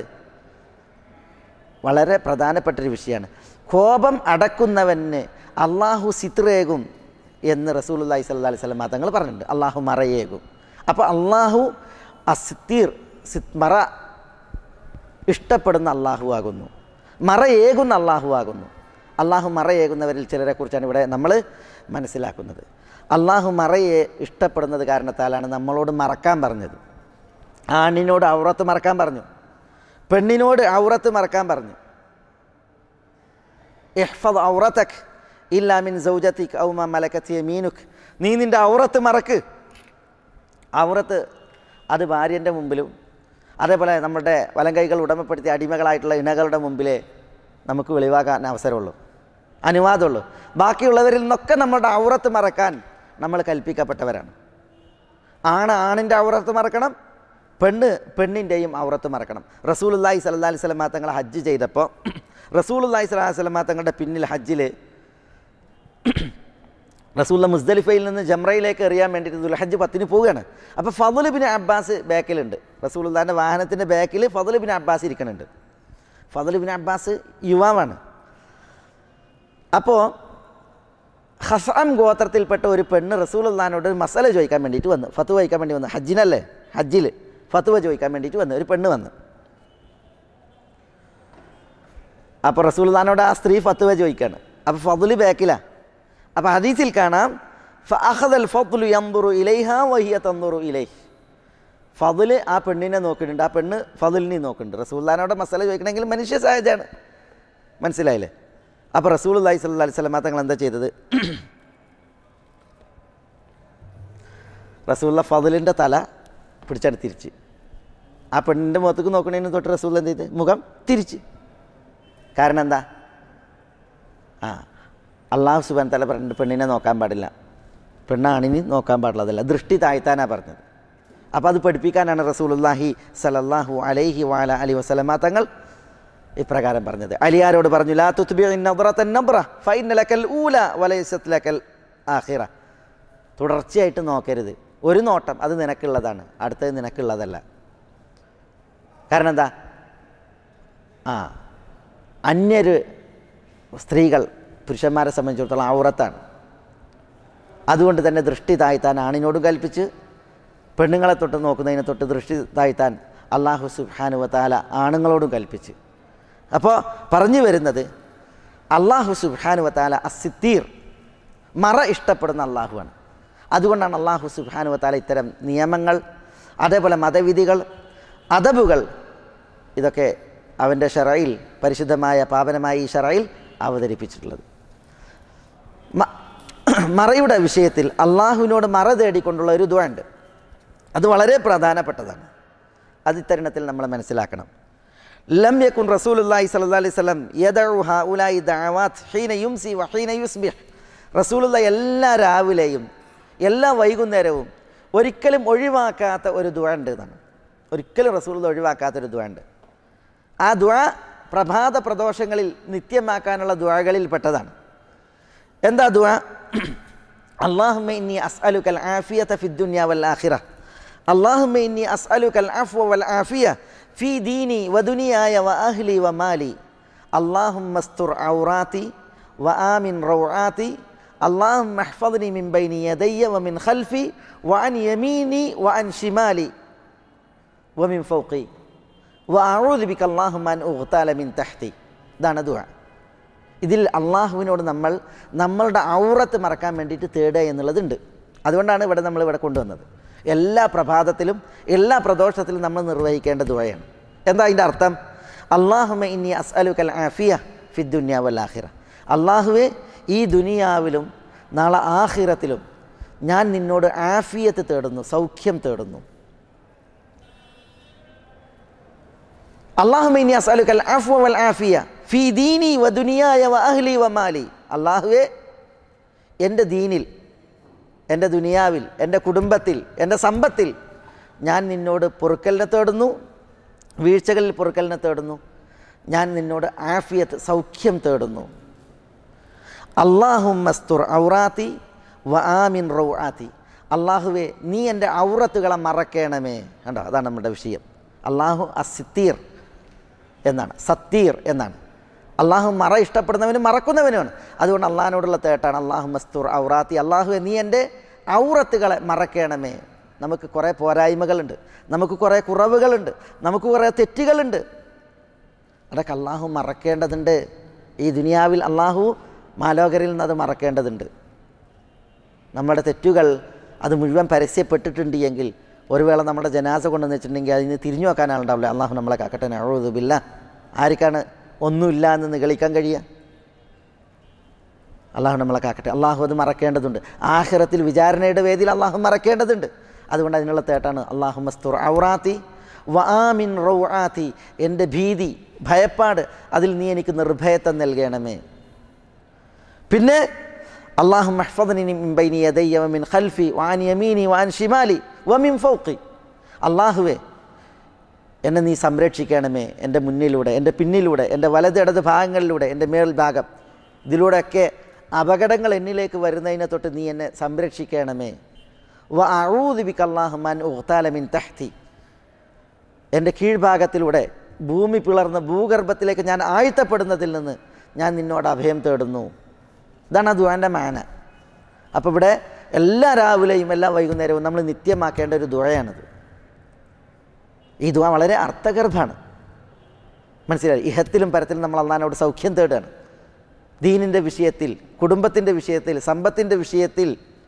വളരെ പ്രധാനപ്പെട്ടൊരു വിഷയമാണ്. കോപം അടക്കുന്നവന് അള്ളാഹു സിത്രേകും എന്ന് റസൂലുള്ളാഹി സ്വല്ലല്ലാഹി അലൈഹി വസല്ലം തങ്ങൾ പറഞ്ഞിട്ടുണ്ട്. അള്ളാഹു മറയേകും. അപ്പോൾ അള്ളാഹു അസിത്തീർ, മറ ഇഷ്ടപ്പെടുന്ന അള്ളാഹു ആകുന്നു, മറയേകുന്ന അള്ളാഹു ആകുന്നു. അള്ളാഹു മറയേകുന്നവരിൽ ചിലരെക്കുറിച്ചാണ് ഇവിടെ നമ്മൾ മനസ്സിലാക്കുന്നത്. അള്ളാഹു മറയെ ഇഷ്ടപ്പെടുന്നത് കാരണത്താലാണ് നമ്മളോട് മറക്കാൻ പറഞ്ഞത്. ആണിനോട് ഔറത്ത് മറക്കാൻ പറഞ്ഞു, പെണ്ണിനോട് ഔറത്ത് മറക്കാൻ പറഞ്ഞു. ഇഹ്ഫദ് ഔറതക് ഇല്ലാ മിൻ സൗജതിക് ഔ മാ മലകത് യമീനുക്, നീ നിൻ്റെ ഔറത്ത് മറക്ക്. ഔറത്ത് അത് ഭാര്യൻ്റെ മുമ്പിലും അതേപോലെ നമ്മുടെ വലങ്കൈകൾ ഉടമപ്പെടുത്തിയ അടിമകളായിട്ടുള്ള ഇണകളുടെ മുമ്പിലേ നമുക്ക് വെളിവാക്കാൻ അവസരമുള്ളൂ, അനുവാദമുള്ളൂ. ബാക്കിയുള്ളവരിൽ നിന്നൊക്കെ നമ്മുടെ ഔറത്ത് മറക്കാൻ നമ്മൾ കൽപ്പിക്കപ്പെട്ടവരാണ്. ആണ് ആണിൻ്റെ ഔറത്ത് മറക്കണം, പെണ്ണ് പെണ്ണിൻ്റെയും ഔറത്ത് മറക്കണം. റസൂലുള്ളാഹി സ്വല്ലല്ലാഹി അലൈഹി വസല്ലം തങ്ങൾ ഹജ്ജ് ചെയ്തപ്പോൾ റസൂലുള്ളാഹി സ്വല്ലല്ലാഹി അലൈഹി വസല്ലം തങ്ങളുടെ പിന്നിൽ ഹജ്ജിൽ റസൂലുള്ള മുസ്ദലിഫയിൽ നിന്ന് ജംറയിലേക്ക് എറിയാൻ വേണ്ടിയിട്ട് ദുൽഹജ്ജ് പത്തിന് പോവുകയാണ്. അപ്പോൾ ഫദ്ൽ ബിൻ അബ്ബാസ് ബാക്കിലുണ്ട്, റസൂലുള്ളാഹിൻ്റെ വാഹനത്തിൻ്റെ ബാക്കിൽ ഫദ്ൽ ബിൻ അബ്ബാസ് ഇരിക്കുന്നുണ്ട്. ഫദ്ൽ ബിൻ അബ്ബാസ് യുവാവാണ്. അപ്പോൾ ഖസ്അം ഗോത്രത്തിൽപ്പെട്ട ഒരു പെണ്ണ് റസൂലുള്ളാഹിനോട് മസല ചോദിക്കാൻ വേണ്ടിയിട്ട് വന്നു, ഫത്വ ചോദിക്കാൻ വേണ്ടി വന്നു. ഹജ്ജിനല്ലേ, ഹജ്ജിൽ ഫത്വ ചോദിക്കാൻ വേണ്ടിയിട്ട് വന്നു ഒരു പെണ്ണ് വന്നു. അപ്പോൾ റസൂലുള്ളാഹിനോട് ആ സ്ത്രീ ഫത്വ ചോദിക്കുകയാണ്. അപ്പോൾ ഫദ്ൽ ബാക്കിലാണ്. അപ്പോൾ ഹദീസിൽ കാണാം ഫഅഖദൽ ഫദ്ലു യൻദുറു ഇലൈഹാ വഹിയ തൻദുറു ഇലൈഹി, ഫദ്ൽ ആ പെണ്ണിനെ നോക്കുന്നുണ്ട്, ആ പെണ്ണ് ഫദ്ലിനെ നോക്കുന്നുണ്ട്. റസൂലുള്ളാഹിനോട് മസല ചോദിക്കണമെങ്കിൽ മനുഷ്യ സഹജമാണ്, മനസ്സിലായില്ലേ? അപ്പോൾ റസൂലുള്ളാഹി സ്വല്ലല്ലാഹി അലൈഹി വസല്ലം തങ്ങൾ എന്താ ചെയ്തത്, റസൂലുള്ള ഫദ്ലിൻ്റെ തല പിടിച്ചാണ് തിരിച്ച്, ആ പെണ്ണിൻ്റെ മുഖത്തേക്ക് നോക്കണതിന് തൊട്ട് റസൂൽ എന്ത് ചെയ്ത് മുഖം തിരിച്ച്. കാരണം എന്താ, ആ അള്ളാഹു സുബ്ഹാനഹു വ തആല പറഞ്ഞിട്ട് പെണ്ണിനെ നോക്കാൻ പാടില്ല, പെണ്ണാണിന് നോക്കാൻ പാടില്ലതല്ല, ദൃഷ്ടി താഴ്ത്താനാണ് പറഞ്ഞത്. അപ്പോൾ അത് പഠിപ്പിക്കാനാണ് റസൂലുള്ളാഹി സ്വല്ലല്ലാഹു അലൈഹി വഅല അലിഹി വസല്ലമ തങ്ങൾ ഇപ്രകാരം പറഞ്ഞത്. അലിയാരോട് പറഞ്ഞു, ലാ തുത്ബിഇൻ നദ്റതൻ നബ്റ ഫഇന്ന ലക്കൽ ഊല വലൈസത് ലക്കൽ ആഖിറ, തുടർച്ചയായിട്ട് നോക്കരുത്, ഒരു നോട്ടം അത് നിനക്കുള്ളതാണ്, അടുത്തത് നിനക്കുള്ളതല്ല. കാരണം എന്താ, ആ അന്യര് സ്ത്രീകൾ പുരുഷന്മാരെ സംബന്ധിച്ചിടത്തോളം ഔറത്താണ്. അതുകൊണ്ട് തന്നെ ദൃഷ്ടി താഴ്ത്താൻ ആണിനോടും കൽപ്പിച്ച്, പെണ്ണുങ്ങളെ തൊട്ട് നോക്കുന്നതിനെ തൊട്ട് ദൃഷ്ടി താഴ്ത്താൻ അല്ലാഹു സുബ്ഹാനഹു വ തആല ആണുങ്ങളോടും കൽപ്പിച്ച്. അപ്പോൾ പറഞ്ഞു വരുന്നത് അല്ലാഹു സുബ്ഹാനഹു വ തആല അസ്സിത്തീർ, മറ ഇഷ്ടപ്പെടുന്ന അള്ളാഹുവാണ്. അതുകൊണ്ടാണ് അല്ലാഹു സുബ്ഹാനഹു വ തആല ഇത്തരം നിയമങ്ങൾ, അതേപോലെ മതവിധികൾ, അദബുകൾ, ഇതൊക്കെ അവൻ്റെ ശറയിൽ, പരിശുദ്ധമായ പാവനമായ ഈ ശറയിൽ അവതരിപ്പിച്ചിട്ടുള്ളത്. മറയുടെ വിഷയത്തിൽ അള്ളാഹുവിനോട് മറ തേടിക്കൊണ്ടുള്ള ഒരു ദുആ ഉണ്ട്, അത് വളരെ പ്രധാനപ്പെട്ടതാണ്. അത് ഇത്തരണത്തിൽ നമ്മൾ മനസ്സിലാക്കണം. ലം യകുൻ റസൂലുള്ളാഹി സ്വല്ലല്ലാഹി അലൈഹി വസല്ലം യദഉ ഹൗലായി ദഅവാത് ഹീന യുംസി വഹീന യുസ്ബിഹ്, റസൂലുള്ളാഹി എല്ലാ രാവിലെയും എല്ലാ വൈകുന്നേരവും ഒരിക്കലും ഒഴിവാക്കാത്ത ഒരു ദുആ ഉണ്ട് എന്നാണ്. ഒരിക്കലും റസൂലുള്ളാഹി ഒഴിവാക്കാത്തൊരു ദുആ ഉണ്ട്. ആ ദുആ പ്രഭാത പ്രദോഷങ്ങളിൽ നിത്യമാക്കാനുള്ള ദുആകളിൽ പെട്ടതാണ്. എന്താ ദുആ? അല്ലാഹുമ്മ ഇന്നി അസ്അലുകൽ ആഫിയത ഫിദ് ദുനിയ വൽ ആഖിറ, അല്ലാഹുമ്മ ഇന്നി അസ്അലുകൽ അഫ്വ വൽ ആഫിയ ഫീ ദീനി വ ദുനിയായ വ അഹ്ലി വ മാലി, അല്ലാഹുമ്മ സ്തുർ ഔറാതി വ ആമിൻ റൗആതി, അല്ലാഹുമ്മ ഇഹ്ഫദ്നി മിൻ ബൈനി യദയ്യ വ മിൻ ഖൽഫി വ അൻ യമീനി വ അൻ ശിമാലി വ മിൻ ഫൗഖി വ അഊദു ബിക അല്ലാഹുമ്മ അൻ ഉഗ്താല മിൻ തഹ്തി. ഇതാണ് ദുആ. ഇതിൽ അള്ളാഹുവിനോട് നമ്മൾ നമ്മളുടെ ഔറത്ത് മറക്കാൻ വേണ്ടിയിട്ട് തേടുക എന്നുള്ളതുണ്ട്. അതുകൊണ്ടാണ് ഇവിടെ നമ്മൾ ഇവിടെ കൊണ്ടുവന്നത്. എല്ലാ പ്രഭാതത്തിലും എല്ലാ പ്രദോഷത്തിലും നമ്മൾ നിർവഹിക്കേണ്ട ദുആയാണ്. എന്താ അതിൻ്റെ അർത്ഥം? അല്ലാഹുമ്മ ഇന്നി അസ്അലുകൽ ആഫിയ ഫിദ് ദുനിയ വൽ ആഖിറ, അള്ളാഹുവേ, ഈ ദുനിയാവിലും നാളെ ആഖിറത്തിലും ഞാൻ നിന്നോട് ആഫിയത്ത് തേടുന്നു, സൗഖ്യം തേടുന്നു. അല്ലാഹുമ്മ ഇന്നി അസ്അലുകൽ അഫ്വ വൽ ആഫിയ ഫീ ദീനി വ ദുനിയായ വ അഹ്ലി വ മാലി. അള്ളാഹുവേ, എൻ്റെ ദീനിൽ, എൻ്റെ ദുനിയാവിൽ, എൻ്റെ കുടുംബത്തിൽ, എൻ്റെ സമ്പത്തിൽ ഞാൻ നിന്നോട് പൊറുക്കലിനെ തേടുന്നു, വീഴ്ചകളിൽ പൊറുക്കലിനെ തേടുന്നു. ഞാൻ നിന്നോട് ആഫിയത്ത്, സൗഖ്യം തേടുന്നു. അല്ലാഹുമ്മ സ്തുർ ഔറാത്തി വ ആമിൻ റൗആത്തി. അള്ളാഹുവേ, നീ എൻ്റെ ഔറത്തുകളെ മറക്കണമേ. കണ്ടോ, അതാണ് നമ്മുടെ വിഷയം. അള്ളാഹു അസിത്തീർ എന്നാണ്, സത്തീർ എന്നാണ്. അള്ളാഹു മറ ഇഷ്ടപ്പെടുന്നവനും മറക്കുന്നവനുമാണ്. അതുകൊണ്ട് അള്ളാഹിനോടുള്ള തേട്ടാണ് അല്ലാഹുമ്മ സ്തുർ ഔറാത്തി. അള്ളാഹുവേ, നീ എൻ്റെ ഔറത്തുകളെ മറക്കണമേ. നമുക്ക് കുറേ പോരായ്മകളുണ്ട്, നമുക്ക് കുറേ കുറവുകളുണ്ട്, നമുക്ക് കുറേ തെറ്റുകളുണ്ട്. അതൊക്കെ അള്ളാഹു മറക്കേണ്ടതുണ്ട്. ഈ ദുനിയാവിൽ അള്ളാഹു മാലോകരിൽ നിന്ന് അത് മറക്കേണ്ടതുണ്ട്. നമ്മുടെ തെറ്റുകൾ അത് മുഴുവൻ പരസ്യപ്പെട്ടിട്ടുണ്ട് എങ്കിൽ ഒരു വേള നമ്മുടെ ജനാസ കൊണ്ടെന്ന് വെച്ചിട്ടുണ്ടെങ്കിൽ അതിന് തിരിഞ്ഞു നോക്കാൻ ആളുണ്ടാവില്ല. അള്ളാഹു നമ്മളെ കാക്കട്ടെ. നഊദു ബില്ലാഹ്. ആർക്കാണ് ഒന്നുമില്ല എന്ന് നിഗളിക്കാൻ കഴിയുക? അള്ളാഹു നമ്മളെ കാക്കട്ടെ. അള്ളാഹു അത് മറക്കേണ്ടതുണ്ട്. ആഖിറത്തിൽ വിചാരണയുടെ വേദിയിൽ അള്ളാഹു മറക്കേണ്ടതുണ്ട്. അതുകൊണ്ട് അതിനുള്ള തേട്ടാണ് അല്ലാഹുമ്മ സ്തുർ ഔറാത്തി വ ആമിൻ റൗആത്തി. എൻ്റെ ഭീതി, ഭയപ്പാട്, അതിൽ നീ എനിക്ക് നിർഭയത്വം നൽകണമേ. പിന്നെ അല്ലാഹുമ്മ ഹ്ഫദ്നി മിൻ ബൈനി യദയ്യ വ മിൻ ഖൽഫി വ അൻ യമീനി വ അൻ ശിമാലി വ മിൻ ഫൗഖി. അള്ളാഹുവേ, എന്നെ നീ സംരക്ഷിക്കണമേ. എൻ്റെ മുന്നിലൂടെ, എൻ്റെ പിന്നിലൂടെ, എൻ്റെ വലത് ഇടത് ഭാഗങ്ങളിലൂടെ, എൻ്റെ മേൽഭാഗം, ഇതിലൂടെയൊക്കെ അപകടങ്ങൾ എന്നിലേക്ക് വരുന്നതിനെ തൊട്ട് നീ എന്നെ സംരക്ഷിക്കണമേ. വ അഊദു ബിക അല്ലാഹുമ്മ അൻ ഉഗ്താല മിൻ തഹ്തി. എൻ്റെ കീഴ്ഭാഗത്തിലൂടെ ഭൂമി പിളർന്ന് ഭൂഗർഭത്തിലേക്ക് ഞാൻ ആഴ്ത്തപ്പെടുന്നതിൽ നിന്ന് ഞാൻ നിന്നോട് അഭയം തേടുന്നു. ഇതാണ് ആ ദുആൻ്റെ മാന. അപ്പോൾ ഇവിടെ എല്ലാ രാവിലെയും എല്ലാ വൈകുന്നേരവും നമ്മൾ നിത്യമാക്കേണ്ട ഒരു ദുആയാണിത്. ഈ ദുആ വളരെ അർത്ഥഗർഭമാണ്. മനസ്സിലായി? ഇഹത്തിലും പരത്തിലും നമ്മൾ അള്ളാഹിനോട് സൗഖ്യം തേടുകയാണ്. ദീനിൻ്റെ വിഷയത്തിൽ, കുടുംബത്തിൻ്റെ വിഷയത്തിൽ, സമ്പത്തിൻ്റെ വിഷയത്തിൽ,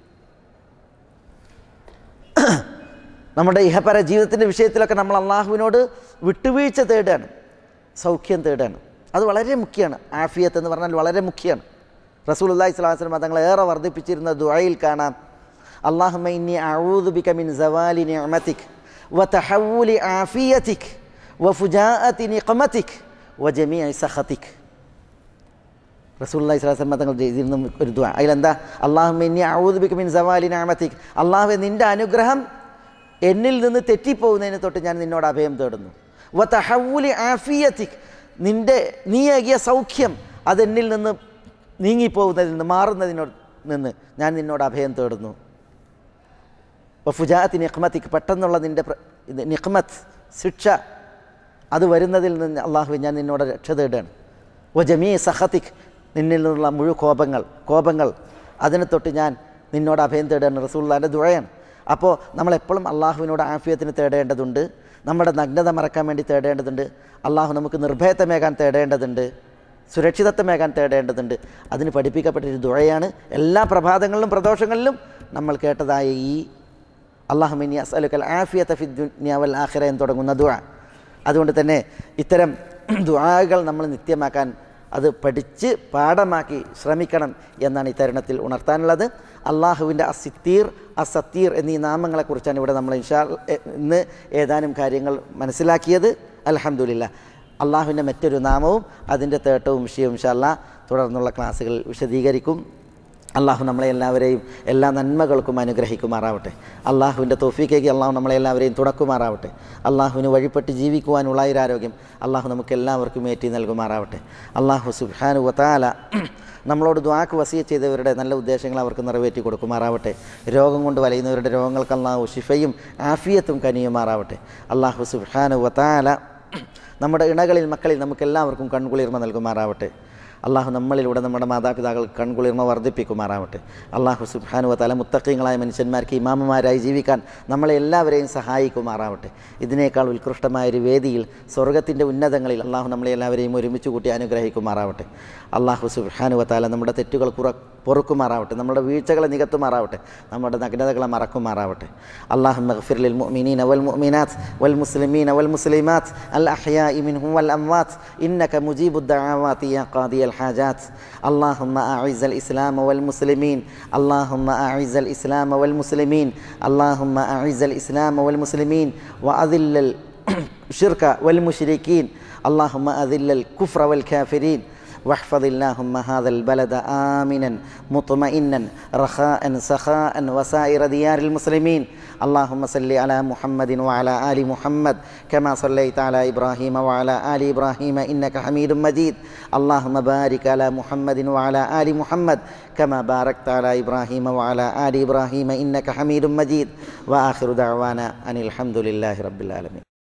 നമ്മുടെ ഇഹപര ജീവിതത്തിൻ്റെ വിഷയത്തിലൊക്കെ നമ്മൾ അള്ളാഹുവിനോട് വിട്ടുവീഴ്ച തേടുകയാണ്, സൗഖ്യം തേടുകയാണ്. അത് വളരെ മുഖ്യമാണ്. ആഫിയത്ത് എന്ന് പറഞ്ഞാൽ വളരെ മുഖ്യമാണ്. റസൂലുള്ളാഹി സ്വല്ലല്ലാഹു അലൈഹി വസല്ലം തങ്ങളെ ഏറെ വർദ്ധിപ്പിച്ചിരുന്ന ദുആയിൽ കാണാം, അല്ലാഹുമ്മ ഇന്നി അഊദു ബിക മിൻ സവാലി നിഅമതിക് വ തഹവ്വുലി ആഫിയതിക് വ ഫുജാഅതി നിഖമതിക് വ ജമീഇ സഖതിക്. റസൂലുള്ളാഹി സ്വല്ലല്ലാഹു അലൈഹി വസല്ലം തങ്ങൾ ചെയ്തിരുന്ന ഒരു ദുആ. അതിലെന്താ? അല്ലാഹുമ്മ ഇന്നി അഊദു ബിക മിൻ സവാലി നിഅമതിക്. അല്ലാഹുവേ, നിൻ്റെ അനുഗ്രഹം എന്നിൽ നിന്ന് തെറ്റിപ്പോകുന്നതിനെ തൊട്ട് ഞാൻ നിന്നോട് അഭയം തേടുന്നു. വ തഹവ്വുലി ആഫിയതിക്. നിൻ്റെ നീയേകിയ സൗഖ്യം അതെന്നിൽ നിന്ന് നീങ്ങിപ്പോകുന്നതിൽ നിന്ന്, മാറുന്നതിനോട് നിന്ന് ഞാൻ നിന്നോട് അഭയം തേടുന്നു. ഫുജാഅത്തി നിഖ്മതിക്. പെട്ടെന്നുള്ള നിൻ്റെ നിഖ്മത്ത്, ശിക്ഷ, അത് വരുന്നതിൽ നിന്ന് അള്ളാഹുവേ ഞാൻ നിന്നോട് രക്ഷ തേടുകയാണ്. വ ജമീ സഖതിക്. നിന്നിൽ നിന്നുള്ള മുഴു കോപങ്ങൾ കോപങ്ങൾ അതിനെ തൊട്ട് ഞാൻ നിന്നോട് അഭയം തേടുകയാണ്. റസൂലുള്ളാഹിൻ്റെ ദുആയാണ്. അപ്പോൾ നമ്മളെപ്പോഴും അള്ളാഹുവിനോട് ആഫിയത്തിന് തേടേണ്ടതുണ്ട്. നമ്മുടെ നഗ്നത മറക്കാൻ വേണ്ടി തേടേണ്ടതുണ്ട്. അള്ളാഹു നമുക്ക് നിർഭയത്വമേകാൻ തേടേണ്ടതുണ്ട്. സുരക്ഷിതത്വമേകാൻ തേടേണ്ടതുണ്ട്. അതിന് പഠിപ്പിക്കപ്പെട്ടൊരു ദുആയാണ്. എല്ലാ പ്രഭാതങ്ങളിലും പ്രദോഷങ്ങളിലും നമ്മൾ കേട്ടതായ ഈ അല്ലാഹുമ്മ ഇന്നി അസ്അലുകൽ ആഫിയത ഫിദ് ദുനിയ വൽ ആഖിറ എന്ന് തുടങ്ങുന്ന ദുആ. അതുകൊണ്ട് തന്നെ ഇത്തരം ദുആകൾ നമ്മൾ നിത്യമാക്കാൻ, അത് പഠിച്ച് പാഠമാക്കി ശ്രമിക്കണം എന്നാണ് ഈ തരുണത്തിൽ ഉണർത്താനുള്ളത്. അള്ളാഹുവിൻ്റെ അസിത്തീർ, അസത്തീർ എന്നീ നാമങ്ങളെക്കുറിച്ചാണ് ഇവിടെ നമ്മൾ ഇൻഷാ ഇന്ന് ഏതാനും കാര്യങ്ങൾ മനസ്സിലാക്കിയത്. അൽഹംദുലില്ലാ. അള്ളാഹുവിൻ്റെ മറ്റൊരു നാമവും അതിൻ്റെ തേട്ടവും വിഷയവും ഇൻഷാ അല്ലാഹ് തുടർന്നുള്ള ക്ലാസ്സുകളിൽ വിശദീകരിക്കും. അള്ളാഹു നമ്മളെ എല്ലാവരെയും എല്ലാ നന്മകൾക്കും അനുഗ്രഹിക്കുമാറാവട്ടെ. അള്ളാഹുവിൻ്റെ തൗഫീഖേക്ക് അള്ളാഹു നമ്മളെ എല്ലാവരെയും തുണക്കുമാറാവട്ടെ. അള്ളാഹുവിന് വഴിപ്പെട്ട് ജീവിക്കുവാനുള്ള ആരോഗ്യം അള്ളാഹു നമുക്ക് എല്ലാവർക്കും ഏറ്റി നൽകുമാറാവട്ടെ. അള്ളാഹു സുബ്ഹാനഹു വ തആല നമ്മളോട് ദുആക്ക് വസിയത്ത് ചെയ്തവരുടെ നല്ല ഉദ്ദേശങ്ങൾ അവർക്ക് നിറവേറ്റി കൊടുക്കുമാറാവട്ടെ. രോഗം കൊണ്ട് വലയുന്നവരുടെ രോഗങ്ങൾക്ക് അള്ളാഹു ശിഫയും ആഫിയത്തും കനിയുമാറാവട്ടെ. അള്ളാഹു സുബ്ഹാനഹു വ തആല നമ്മുടെ ഇണകളിൽ, മക്കളിൽ നമുക്കെല്ലാവർക്കും കൺകുളിർമ നൽകുമാറാവട്ടെ. അള്ളാഹു നമ്മളിലൂടെ നമ്മുടെ മാതാപിതാക്കൾ കൺകുളിർമ വർദ്ധിപ്പിക്കുമാറാവട്ടെ. അള്ളാഹു സുബ്ഹാനഹു വ തആല മുത്തഖീങ്ങളായ മനുഷ്യന്മാർക്ക് ഇമാമുമാരായി ജീവിക്കാൻ നമ്മളെ എല്ലാവരെയും സഹായിക്കുമാറാവട്ടെ. ഇതിനേക്കാൾ ഉത്കൃഷ്ടമായൊരു വേദിയിൽ, സ്വർഗത്തിൻ്റെ ഉന്നതങ്ങളിൽ അള്ളാഹു നമ്മളെ എല്ലാവരെയും ഒരുമിച്ച് കൂട്ടി അനുഗ്രഹിക്കുമാറാവട്ടെ. അള്ളാഹു സുബ്ഹാനഹു വ തആല നമ്മുടെ തെറ്റുകൾ കുറ പൊറുക്കുമാറാവട്ടെ. നമ്മുടെ വീഴ്ചകളെ നികത്തുമാറാവട്ടെ. നമ്മുടെ നഗ്നതകളെ മറക്കുമാറാവട്ടെ. അല്ലാഹുമ്മ ഗ്ഫിർ ലിൽ മുഅ്മിനീന വൽ മുഅ്മിനാത്ത് വൽ മുസ്ലിമീന വൽ മുസ്ലിമാത്ത് അൽ അഹ്യാഇ മിൻഹും വൽ അംവാത്ത് ഇന്നക മുജീബുദ് ദഅവാതി യാ ഖാദിയ الحاجات. اللهم أعز الإسلام والمسلمين اللهم أعز الإسلام والمسلمين اللهم أعز الإسلام والمسلمين وأذل الشرك والمشركين. اللهم أذل الكفر والكافرين. واحفظ اللهم هذا البلد آمنا مطمئنا رخاء سخاء وسائر ديار المسلمين. اللهم صل على محمد وعلى آل محمد كما صليت على إبراهيم وعلى آل إبراهيم إنك حميد مجيد. اللهم بارك على محمد وعلى آل محمد كما باركت على إبراهيم وعلى آل إبراهيم إنك حميد مجيد. وآخر دعوانا أن الحمد لله رب العالمين.